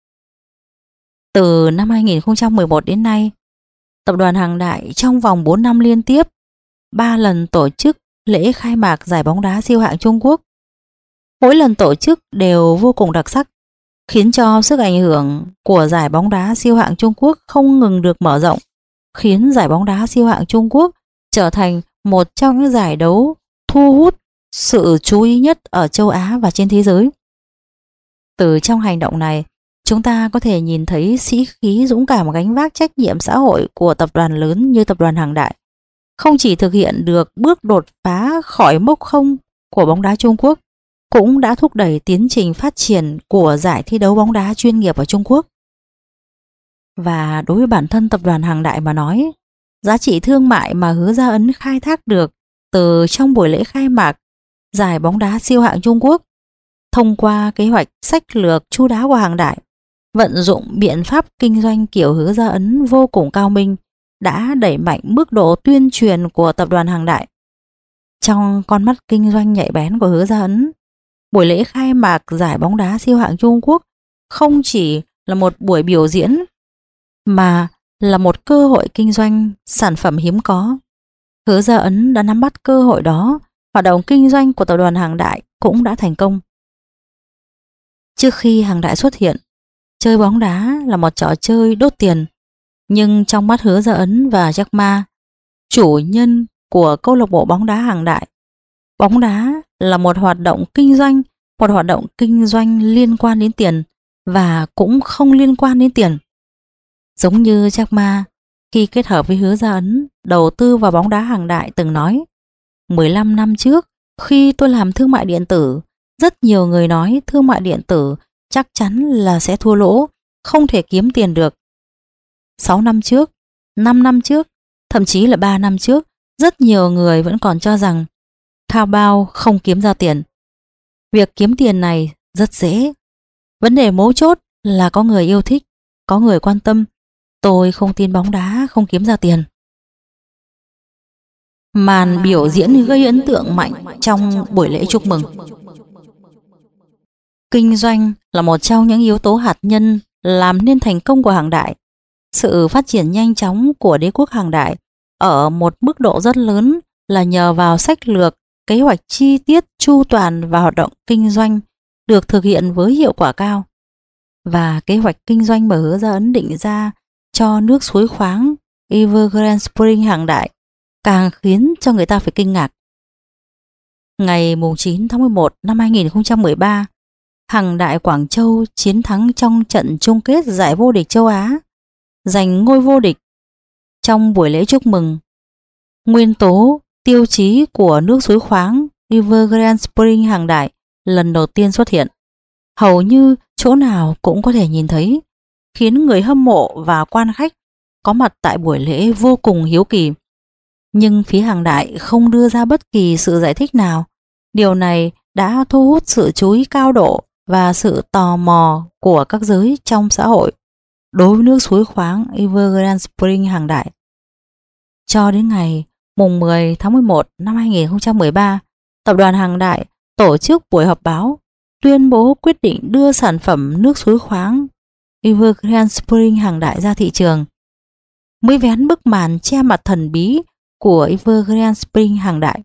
Từ năm 2011 đến nay, Tập đoàn Hàng Đại trong vòng 4 năm liên tiếp 3 lần tổ chức lễ khai mạc giải bóng đá siêu hạng Trung Quốc. Mỗi lần tổ chức đều vô cùng đặc sắc, khiến cho sức ảnh hưởng của giải bóng đá siêu hạng Trung Quốc không ngừng được mở rộng, khiến giải bóng đá siêu hạng Trung Quốc trở thành một trong những giải đấu thu hút sự chú ý nhất ở châu Á và trên thế giới. Từ trong hành động này, chúng ta có thể nhìn thấy sĩ khí dũng cảm gánh vác trách nhiệm xã hội của tập đoàn lớn như Tập đoàn Hàng Đại. Không chỉ thực hiện được bước đột phá khỏi mốc không của bóng đá Trung Quốc, cũng đã thúc đẩy tiến trình phát triển của giải thi đấu bóng đá chuyên nghiệp ở Trung Quốc. Và đối với bản thân Tập đoàn Hàng Đại mà nói, giá trị thương mại mà Hứa Gia Ấn khai thác được từ trong buổi lễ khai mạc giải bóng đá siêu hạng Trung Quốc, thông qua kế hoạch sách lược chu đáo của Hàng Đại, vận dụng biện pháp kinh doanh kiểu Hứa Gia Ấn vô cùng cao minh, đã đẩy mạnh mức độ tuyên truyền của Tập đoàn Hàng Đại. Trong con mắt kinh doanh nhạy bén của Hứa Gia Ấn, buổi lễ khai mạc giải bóng đá siêu hạng Trung Quốc không chỉ là một buổi biểu diễn, mà là một cơ hội kinh doanh sản phẩm hiếm có. Hứa Gia Ấn đã nắm bắt cơ hội đó, hoạt động kinh doanh của Tập đoàn Hàng Đại cũng đã thành công. Trước khi Hàng Đại xuất hiện, chơi bóng đá là một trò chơi đốt tiền, nhưng trong mắt Hứa Gia Ấn và Jack Ma, chủ nhân của câu lạc bộ bóng đá Hàng Đại, bóng đá là một hoạt động kinh doanh liên quan đến tiền và cũng không liên quan đến tiền. Giống như Jack Ma khi kết hợp với Hứa Gia Ấn đầu tư vào bóng đá Hàng Đại từng nói, 15 năm trước, khi tôi làm thương mại điện tử, rất nhiều người nói thương mại điện tử chắc chắn là sẽ thua lỗ, không thể kiếm tiền được. 6 năm trước, 5 năm trước, thậm chí là 3 năm trước, rất nhiều người vẫn còn cho rằng Taobao không kiếm ra tiền. Việc kiếm tiền này rất dễ. Vấn đề mấu chốt là có người yêu thích, có người quan tâm. Tôi không tin bóng đá không kiếm ra tiền. Màn biểu diễn gây ấn tượng mạnh trong buổi lễ chúc mừng. Kinh doanh là một trong những yếu tố hạt nhân làm nên thành công của Hàng Đại. Sự phát triển nhanh chóng của đế quốc Hàng Đại ở một mức độ rất lớn là nhờ vào sách lược, kế hoạch chi tiết chu toàn và hoạt động kinh doanh được thực hiện với hiệu quả cao. Và kế hoạch kinh doanh mà Hứa Gia Ấn định ra cho nước suối khoáng Evergrande Spring Hàng Đại càng khiến cho người ta phải kinh ngạc. Ngày 9 tháng 11 năm 2013, Hàng Đại Quảng Châu chiến thắng trong trận chung kết giải vô địch châu Á, giành ngôi vô địch. Trong buổi lễ chúc mừng, nguyên tố tiêu chí của nước suối khoáng Evergrande Spring Hàng Đại lần đầu tiên xuất hiện. Hầu như chỗ nào cũng có thể nhìn thấy, khiến người hâm mộ và quan khách có mặt tại buổi lễ vô cùng hiếu kỳ. Nhưng phía Hàng Đại không đưa ra bất kỳ sự giải thích nào. Điều này đã thu hút sự chú ý cao độ và sự tò mò của các giới trong xã hội đối với nước suối khoáng Evergrande Spring Hàng Đại. Cho đến ngày 10 tháng 11 năm 2013, tập đoàn Hàng Đại tổ chức buổi họp báo tuyên bố quyết định đưa sản phẩm nước suối khoáng Evergrande Spring Hàng Đại ra thị trường, mới vén bức màn che mặt thần bí của Evergrande Spring Hàng Đại.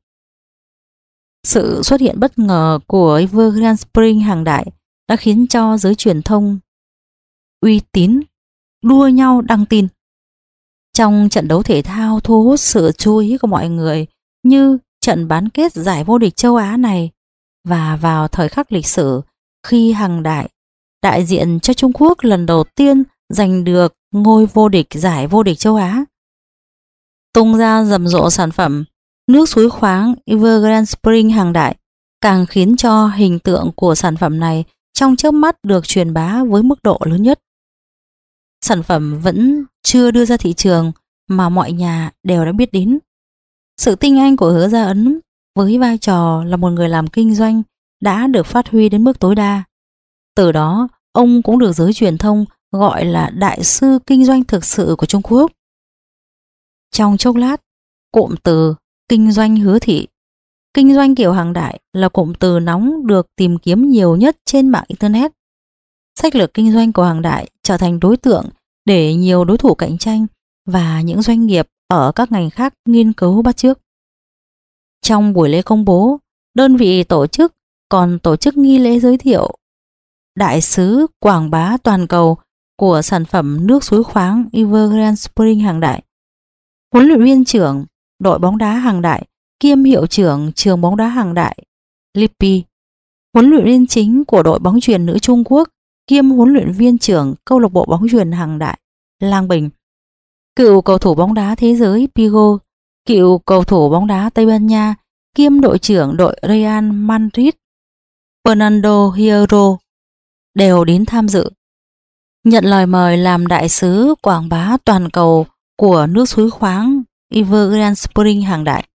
Sự xuất hiện bất ngờ của Evergrande Spring Hàng Đại đã khiến cho giới truyền thông uy tín đua nhau đăng tin. Trong trận đấu thể thao thu hút sự chú ý của mọi người như trận bán kết giải vô địch châu Á này, và vào thời khắc lịch sử khi Hàng Đại đại diện cho Trung Quốc lần đầu tiên giành được ngôi vô địch giải vô địch châu Á, tung ra rầm rộ sản phẩm nước suối khoáng Evergrande Spring Hàng Đại càng khiến cho hình tượng của sản phẩm này trong chớp mắt được truyền bá với mức độ lớn nhất. Sản phẩm vẫn chưa đưa ra thị trường mà mọi nhà đều đã biết đến. Sự tinh anh của Hứa Gia Ấn với vai trò là một người làm kinh doanh đã được phát huy đến mức tối đa. Từ đó, ông cũng được giới truyền thông gọi là đại sư kinh doanh thực sự của Trung Quốc. Trong chốc lát, cụm từ kinh doanh Hứa thị, kinh doanh kiểu Hàng Đại là cụm từ nóng được tìm kiếm nhiều nhất trên mạng Internet. Sách lược kinh doanh của Hàng Đại trở thành đối tượng để nhiều đối thủ cạnh tranh và những doanh nghiệp ở các ngành khác nghiên cứu bắt chước. Trong buổi lễ công bố, đơn vị tổ chức còn tổ chức nghi lễ giới thiệu đại sứ quảng bá toàn cầu của sản phẩm nước suối khoáng Evergrande Spring Hàng Đại. Huấn luyện viên trưởng đội bóng đá Hàng Đại kiêm hiệu trưởng trường bóng đá Hàng Đại Lippi, huấn luyện viên chính của đội bóng chuyền nữ Trung Quốc kiêm huấn luyện viên trưởng câu lạc bộ bóng chuyền Hàng Đại Lang Bình, cựu cầu thủ bóng đá thế giới Figo, cựu cầu thủ bóng đá Tây Ban Nha kiêm đội trưởng đội Real Madrid Fernando Hierro đều đến tham dự, nhận lời mời làm đại sứ quảng bá toàn cầu của nước suối khoáng Evergrande Spring Hàng Đại.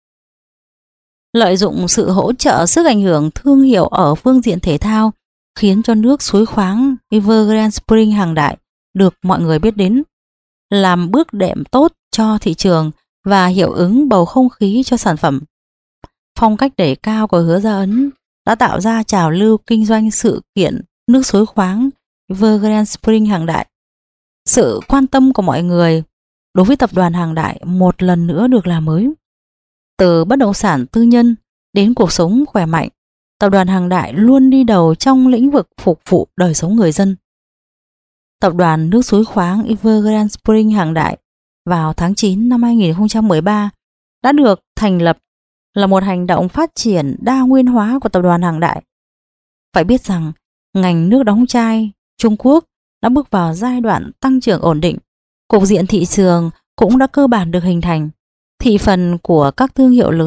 Lợi dụng sự hỗ trợ sức ảnh hưởng thương hiệu ở phương diện thể thao khiến cho nước suối khoáng Evergrande Spring Hàng Đại được mọi người biết đến, làm bước đệm tốt cho thị trường và hiệu ứng bầu không khí cho sản phẩm. Phong cách đẩy cao của Hứa Gia Ấn đã tạo ra trào lưu kinh doanh sự kiện nước suối khoáng Evergrande Spring Hàng Đại. Sự quan tâm của mọi người đối với tập đoàn Hàng Đại một lần nữa được làm mới. Từ bất động sản tư nhân đến cuộc sống khỏe mạnh, tập đoàn Hàng Đại luôn đi đầu trong lĩnh vực phục vụ đời sống người dân. Tập đoàn nước suối khoáng Evergrande Spring Hàng Đại vào tháng 9 năm 2013 đã được thành lập là một hành động phát triển đa nguyên hóa của tập đoàn Hàng Đại. Phải biết rằng, ngành nước đóng chai Trung Quốc đã bước vào giai đoạn tăng trưởng ổn định, cục diện thị trường cũng đã cơ bản được hình thành. Thị phần của các thương hiệu lớn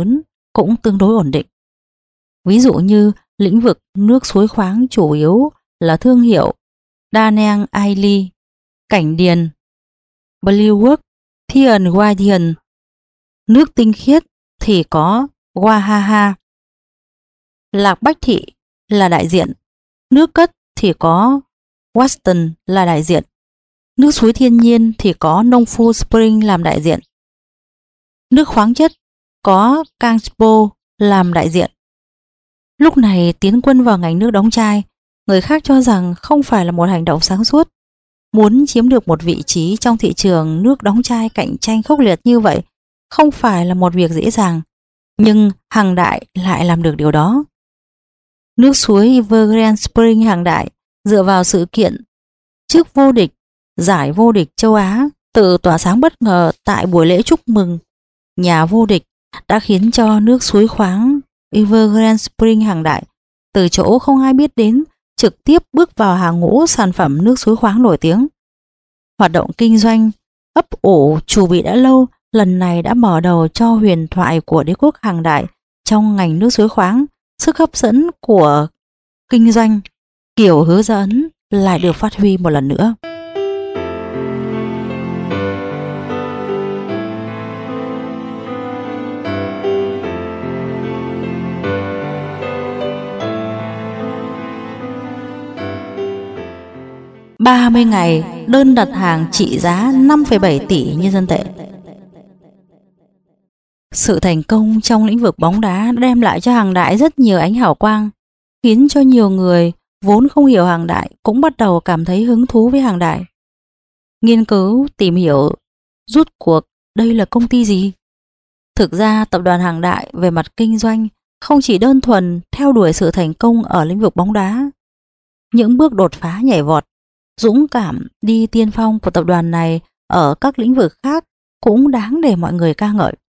cũng tương đối ổn định. Ví dụ như lĩnh vực nước suối khoáng chủ yếu là thương hiệu Danang Aili, Cảnh Điền, Bluework, Thiên Guardian. Nước tinh khiết thì có Wahaha, Lạc Bách Thị là đại diện. Nước cất thì có Watson là đại diện. Nước suối thiên nhiên thì có Nong Phu Spring làm đại diện. Nước khoáng chất có Kangspo làm đại diện. Lúc này tiến quân vào ngành nước đóng chai, người khác cho rằng không phải là một hành động sáng suốt. Muốn chiếm được một vị trí trong thị trường nước đóng chai cạnh tranh khốc liệt như vậy không phải là một việc dễ dàng, nhưng Hằng Đại lại làm được điều đó. Nước suối Evergreen Spring Hằng Đại dựa vào sự kiện chức vô địch, giải vô địch châu Á tự tỏa sáng bất ngờ tại buổi lễ chúc mừng nhà vô địch đã khiến cho nước suối khoáng Evergreen Spring Hằng Đại từ chỗ không ai biết đến trực tiếp bước vào hàng ngũ sản phẩm nước suối khoáng nổi tiếng. Hoạt động kinh doanh ấp ủ chuẩn bị đã lâu, lần này đã mở đầu cho huyền thoại của đế quốc Hằng Đại trong ngành nước suối khoáng. Sức hấp dẫn của kinh doanh kiểu Hứa Gia Ấn lại được phát huy một lần nữa. "30 ngày đơn đặt hàng trị giá 5,7 tỷ nhân dân tệ." Sự thành công trong lĩnh vực bóng đá đem lại cho Hằng Đại rất nhiều ánh hào quang, khiến cho nhiều người vốn không hiểu Hằng Đại cũng bắt đầu cảm thấy hứng thú với Hằng Đại. Nghiên cứu, tìm hiểu, rút cuộc đây là công ty gì. Thực ra tập đoàn Hằng Đại về mặt kinh doanh không chỉ đơn thuần theo đuổi sự thành công ở lĩnh vực bóng đá. Những bước đột phá nhảy vọt, dũng cảm đi tiên phong của tập đoàn này ở các lĩnh vực khác cũng đáng để mọi người ca ngợi.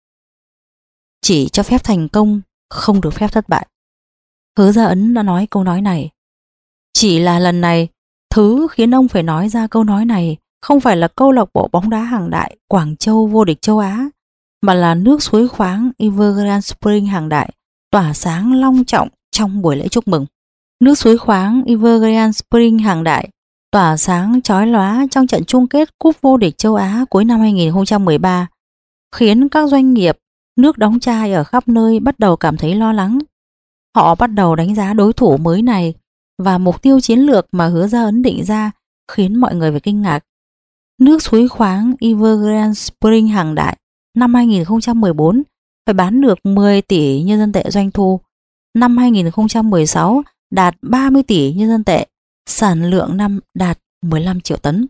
Chỉ cho phép thành công, không được phép thất bại. Hứa Gia Ấn đã nói câu nói này. Chỉ là lần này, thứ khiến ông phải nói ra câu nói này không phải là câu lạc bộ bóng đá Hằng Đại Quảng Châu vô địch châu Á, mà là nước suối khoáng Evergreen Spring Hằng Đại tỏa sáng long trọng trong buổi lễ chúc mừng. Nước suối khoáng Evergreen Spring Hằng Đại tỏa sáng chói lóa trong trận chung kết Cúp vô địch châu Á cuối năm 2013, khiến các doanh nghiệp nước đóng chai ở khắp nơi bắt đầu cảm thấy lo lắng. Họ bắt đầu đánh giá đối thủ mới này và mục tiêu chiến lược mà Hứa Gia Ấn định ra khiến mọi người phải kinh ngạc. Nước suối khoáng Evergreen Spring Hằng Đại năm 2014 phải bán được 10 tỷ nhân dân tệ doanh thu, năm 2016 đạt 30 tỷ nhân dân tệ, sản lượng năm đạt 15 triệu tấn.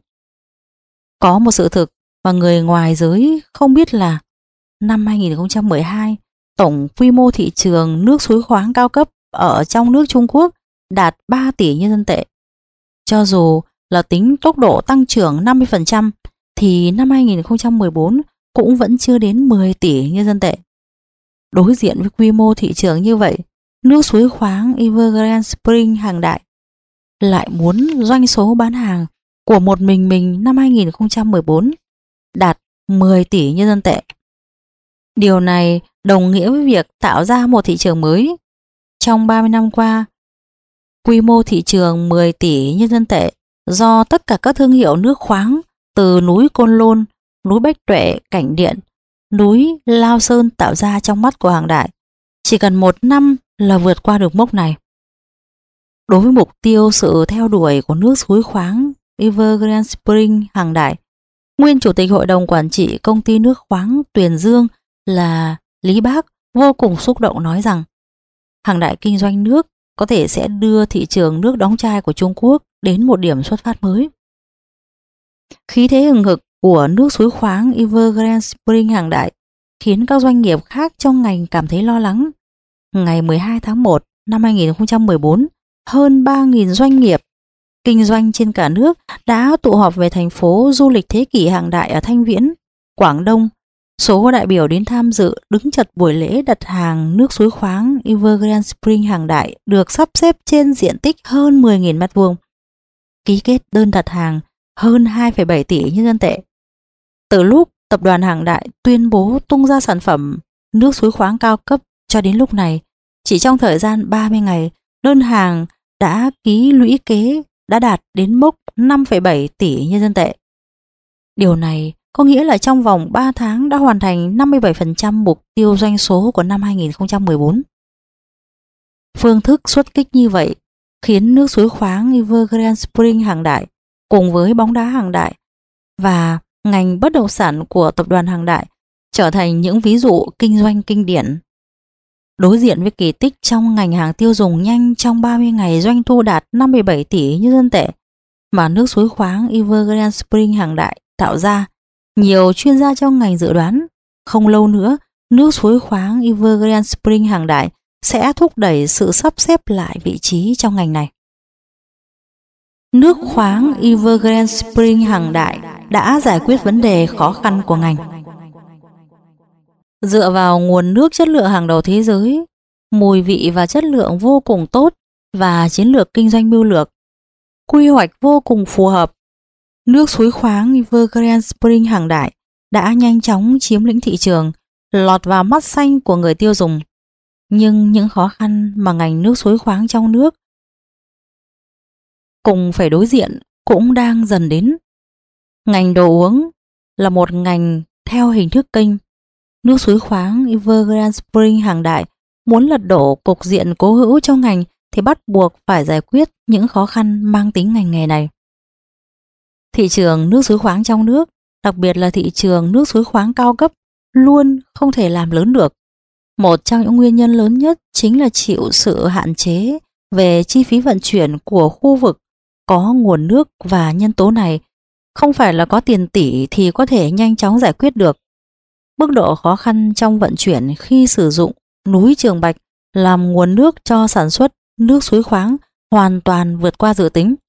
Có một sự thực mà người ngoài giới không biết là năm 2012, tổng quy mô thị trường nước suối khoáng cao cấp ở trong nước Trung Quốc đạt 3 tỷ nhân dân tệ. Cho dù là tính tốc độ tăng trưởng 50% thì năm 2014 cũng vẫn chưa đến 10 tỷ nhân dân tệ. Đối diện với quy mô thị trường như vậy, nước suối khoáng Evergreen Spring Hằng Đại lại muốn doanh số bán hàng của một mình năm 2014 đạt 10 tỷ nhân dân tệ. Điều này đồng nghĩa với việc tạo ra một thị trường mới. Trong 30 năm qua, quy mô thị trường 10 tỷ nhân dân tệ do tất cả các thương hiệu nước khoáng từ núi Côn Lôn, núi Bách Tuệ, Cảnh Điện, núi Lao Sơn tạo ra trong mắt của Hằng Đại. Chỉ cần 1 năm là vượt qua được mốc này. Đối với mục tiêu sự theo đuổi của nước suối khoáng Evergreen Spring Hằng Đại, nguyên chủ tịch hội đồng quản trị công ty nước khoáng Tuyền Dương là Lý Bác vô cùng xúc động nói rằng Hằng Đại kinh doanh nước có thể sẽ đưa thị trường nước đóng chai của Trung Quốc đến một điểm xuất phát mới. Khí thế hừng hực của nước suối khoáng Evergreen Spring Hằng Đại khiến các doanh nghiệp khác trong ngành cảm thấy lo lắng. Ngày 12 tháng 1 năm 2014, hơn 3.000 doanh nghiệp kinh doanh trên cả nước đã tụ họp về thành phố du lịch thế kỷ Hằng Đại ở Thanh Viễn, Quảng Đông. Số đại biểu đến tham dự đứng chật buổi lễ đặt hàng nước suối khoáng Evergreen Spring Hằng Đại được sắp xếp trên diện tích hơn 10.000 m². Ký kết đơn đặt hàng hơn 2,7 tỷ nhân dân tệ. Từ lúc tập đoàn Hằng Đại tuyên bố tung ra sản phẩm nước suối khoáng cao cấp Cho đến lúc này, chỉ trong thời gian 30 ngày, đơn hàng đã ký lũy kế đã đạt đến mốc 5,7 tỷ nhân dân tệ. Điều này có nghĩa là trong vòng 3 tháng đã hoàn thành 57% mục tiêu doanh số của năm 2014. Phương thức xuất kích như vậy khiến nước suối khoáng Evergrande Spring Hàng Đại cùng với bóng đá Hàng Đại và ngành bất động sản của tập đoàn Hàng Đại trở thành những ví dụ kinh doanh kinh điển. Đối diện với kỳ tích trong ngành hàng tiêu dùng nhanh, trong 30 ngày doanh thu đạt 57 tỷ nhân dân tệ mà nước suối khoáng Evergrande Spring Hàng Đại tạo ra, nhiều chuyên gia trong ngành dự đoán không lâu nữa nước suối khoáng Evergrande Spring Hàng Đại sẽ thúc đẩy sự sắp xếp lại vị trí trong ngành này. Nước khoáng Evergrande Spring Hàng Đại đã giải quyết vấn đề khó khăn của ngành. Dựa vào nguồn nước chất lượng hàng đầu thế giới, mùi vị và chất lượng vô cùng tốt và chiến lược kinh doanh mưu lược, quy hoạch vô cùng phù hợp, nước suối khoáng Evergrande Spring Hàng Đại đã nhanh chóng chiếm lĩnh thị trường, lọt vào mắt xanh của người tiêu dùng. Nhưng những khó khăn mà ngành nước suối khoáng trong nước cùng phải đối diện cũng đang dần đến. Ngành đồ uống là một ngành theo hình thức kênh. Nước suối khoáng Evergrande Spring Hàng Đại muốn lật đổ cục diện cố hữu trong ngành thì bắt buộc phải giải quyết những khó khăn mang tính ngành nghề này. Thị trường nước suối khoáng trong nước, đặc biệt là thị trường nước suối khoáng cao cấp, luôn không thể làm lớn được. Một trong những nguyên nhân lớn nhất chính là chịu sự hạn chế về chi phí vận chuyển của khu vực có nguồn nước, và nhân tố này không phải là có tiền tỷ thì có thể nhanh chóng giải quyết được. Mức độ khó khăn trong vận chuyển khi sử dụng núi Trường Bạch làm nguồn nước cho sản xuất nước suối khoáng hoàn toàn vượt qua dự tính.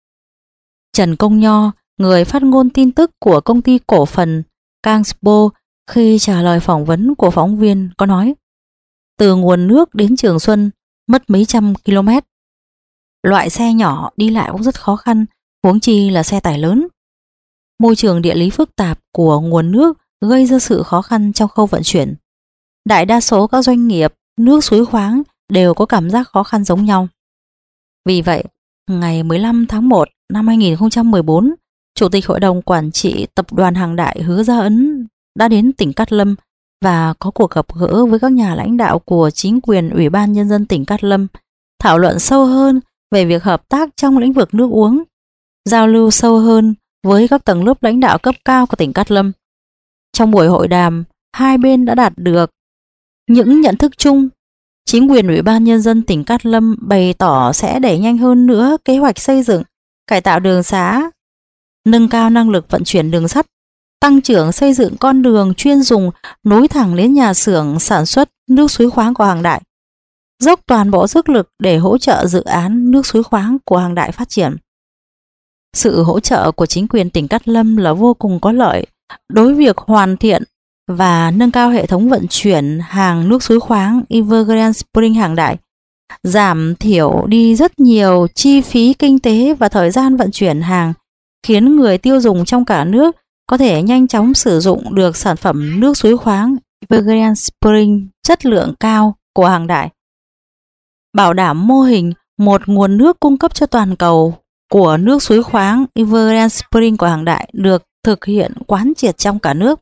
Trần Công Nho, người phát ngôn tin tức của công ty cổ phần Cangspo, khi trả lời phỏng vấn của phóng viên có nói: từ nguồn nước đến Trường Xuân mất mấy trăm km. Loại xe nhỏ đi lại cũng rất khó khăn, huống chi là xe tải lớn. Môi trường địa lý phức tạp của nguồn nước gây ra sự khó khăn trong khâu vận chuyển. Đại đa số các doanh nghiệp nước suối khoáng đều có cảm giác khó khăn giống nhau. Vì vậy, ngày 15 tháng 1 năm 2014, Chủ tịch Hội đồng Quản trị Tập đoàn Hàng Đại Hứa Gia Ấn đã đến tỉnh Cát Lâm và có cuộc gặp gỡ với các nhà lãnh đạo của chính quyền Ủy ban Nhân dân tỉnh Cát Lâm, thảo luận sâu hơn về việc hợp tác trong lĩnh vực nước uống, giao lưu sâu hơn với các tầng lớp lãnh đạo cấp cao của tỉnh Cát Lâm. Trong buổi hội đàm, hai bên đã đạt được những nhận thức chung. Chính quyền Ủy ban Nhân dân tỉnh Cát Lâm bày tỏ sẽ đẩy nhanh hơn nữa kế hoạch xây dựng, cải tạo đường xá, nâng cao năng lực vận chuyển đường sắt, tăng trưởng xây dựng con đường chuyên dùng nối thẳng đến nhà xưởng sản xuất nước suối khoáng của Hàng Đại, dốc toàn bộ sức lực để hỗ trợ dự án nước suối khoáng của Hàng Đại phát triển. Sự hỗ trợ của chính quyền tỉnh Cát Lâm là vô cùng có lợi đối với việc hoàn thiện và nâng cao hệ thống vận chuyển hàng nước suối khoáng Evergrande Spring Hàng Đại, giảm thiểu đi rất nhiều chi phí kinh tế và thời gian vận chuyển hàng, khiến người tiêu dùng trong cả nước có thể nhanh chóng sử dụng được sản phẩm nước suối khoáng Evergrande Spring chất lượng cao của Hàng Đại. Bảo đảm mô hình một nguồn nước cung cấp cho toàn cầu của nước suối khoáng Evergrande Spring của Hàng Đại được thực hiện quán triệt trong cả nước.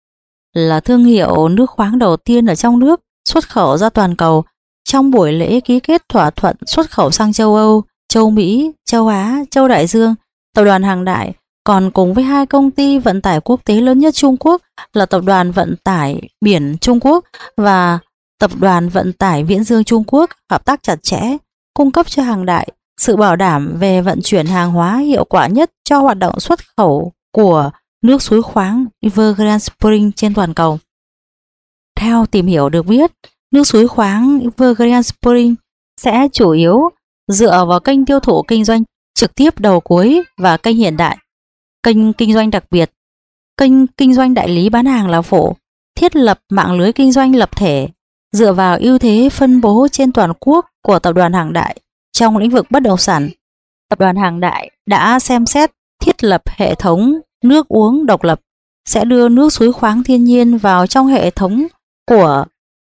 Là thương hiệu nước khoáng đầu tiên ở trong nước xuất khẩu ra toàn cầu, trong buổi lễ ký kết thỏa thuận xuất khẩu sang châu Âu, châu Mỹ, châu Á, châu Đại Dương, Tập đoàn Hàng Đại còn cùng với hai công ty vận tải quốc tế lớn nhất Trung Quốc là Tập đoàn Vận tải Biển Trung Quốc và Tập đoàn Vận tải Viễn Dương Trung Quốc hợp tác chặt chẽ, cung cấp cho Hàng Đại sự bảo đảm về vận chuyển hàng hóa hiệu quả nhất cho hoạt động xuất khẩu của nước suối khoáng Evergrande Spring trên toàn cầu. Theo tìm hiểu được biết, nước suối khoáng Evergrande Spring sẽ chủ yếu dựa vào kênh tiêu thụ kinh doanh trực tiếp đầu cuối và kênh hiện đại, kênh kinh doanh đặc biệt, kênh kinh doanh đại lý bán hàng là phổ, thiết lập mạng lưới kinh doanh lập thể dựa vào ưu thế phân bố trên toàn quốc của Tập đoàn Hàng Đại trong lĩnh vực bất động sản. Tập đoàn Hàng Đại đã xem xét thiết lập hệ thống nước uống độc lập, sẽ đưa nước suối khoáng thiên nhiên vào trong hệ thống của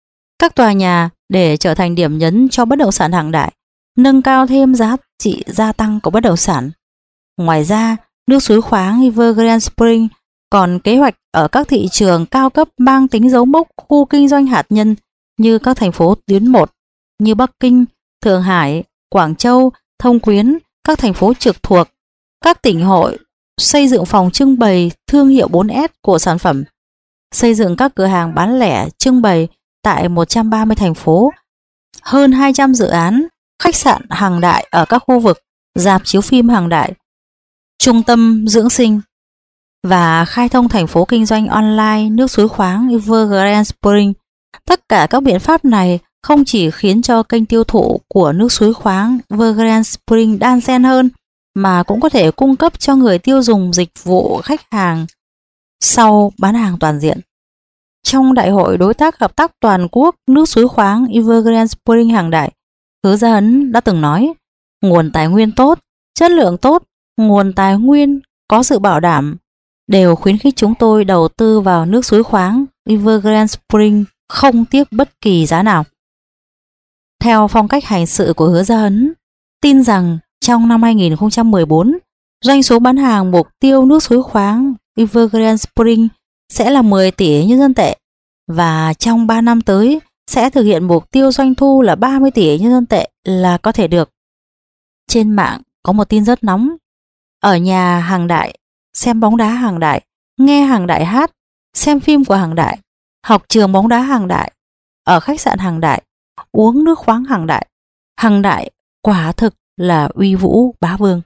các tòa nhà để trở thành điểm nhấn cho bất động sản hàng đại, nâng cao thêm giá trị gia tăng của bất động sản. Ngoài ra, nước suối khoáng Evergrande Spring còn kế hoạch ở các thị trường cao cấp mang tính dấu mốc khu kinh doanh hạt nhân như các thành phố tuyến 1 như Bắc Kinh, Thượng Hải, Quảng Châu, Thông Quyến, các thành phố trực thuộc, các tỉnh hội, xây dựng phòng trưng bày thương hiệu 4S của sản phẩm, xây dựng các cửa hàng bán lẻ trưng bày tại 130 thành phố, hơn 200 dự án, khách sạn hàng đại ở các khu vực, rạp chiếu phim hàng đại, trung tâm dưỡng sinh và khai thông thành phố kinh doanh online nước suối khoáng Evergrande Spring. Tất cả các biện pháp này không chỉ khiến cho kênh tiêu thụ của nước suối khoáng Evergrande Spring đan xen hơn, mà cũng có thể cung cấp cho người tiêu dùng dịch vụ khách hàng sau bán hàng toàn diện. Trong Đại hội Đối tác Hợp tác Toàn quốc nước suối khoáng Evergrande Spring hàng đại, Hứa Gia Ấn đã từng nói, nguồn tài nguyên tốt, chất lượng tốt, nguồn tài nguyên có sự bảo đảm đều khuyến khích chúng tôi đầu tư vào nước suối khoáng Evergrande Spring không tiếc bất kỳ giá nào. Theo phong cách hành sự của Hứa Gia Ấn, tin rằng trong năm 2014, doanh số bán hàng mục tiêu nước suối khoáng Evergrande Spring sẽ là 10 tỷ nhân dân tệ và trong 3 năm tới sẽ thực hiện mục tiêu doanh thu là 30 tỷ nhân dân tệ là có thể được. Trên mạng có một tin rất nóng. Ở nhà hàng đại, xem bóng đá hàng đại, nghe hàng đại hát, xem phim của hàng đại, học trường bóng đá hàng đại, ở khách sạn hàng đại, uống nước khoáng hàng đại. Hàng đại quả thực là uy vũ bá vương.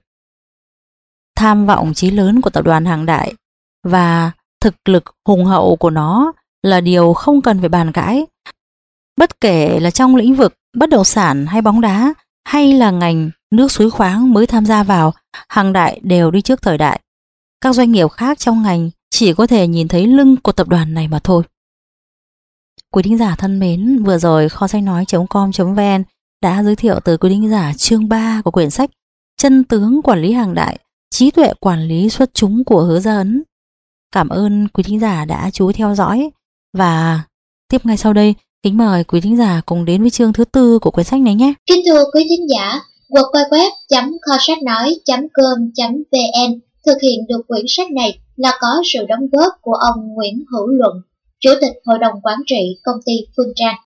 Tham vọng chí lớn của tập đoàn Hàng đại và thực lực hùng hậu của nó là điều không cần phải bàn cãi. Bất kể là trong lĩnh vực bất động sản hay bóng đá hay là ngành nước suối khoáng mới tham gia vào, Hàng đại đều đi trước thời đại. Các doanh nghiệp khác trong ngành chỉ có thể nhìn thấy lưng của tập đoàn này mà thôi. Quý thính giả thân mến, vừa rồi kho sách nói.com.vn đã giới thiệu tới quý thính giả chương 3 của quyển sách Chân tướng quản lý hàng đại, trí tuệ quản lý xuất chúng của Hứa Gia Ấn. Cảm ơn quý thính giả đã chú ý theo dõi và tiếp ngay sau đây, kính mời quý thính giả cùng đến với chương thứ 4 của quyển sách này nhé. Kính thưa quý thính giả, www.kho-sách-nói.com.vn thực hiện được quyển sách này là có sự đóng góp của ông Nguyễn Hữu Luận, Chủ tịch Hội đồng Quản trị Công ty Phương Trang.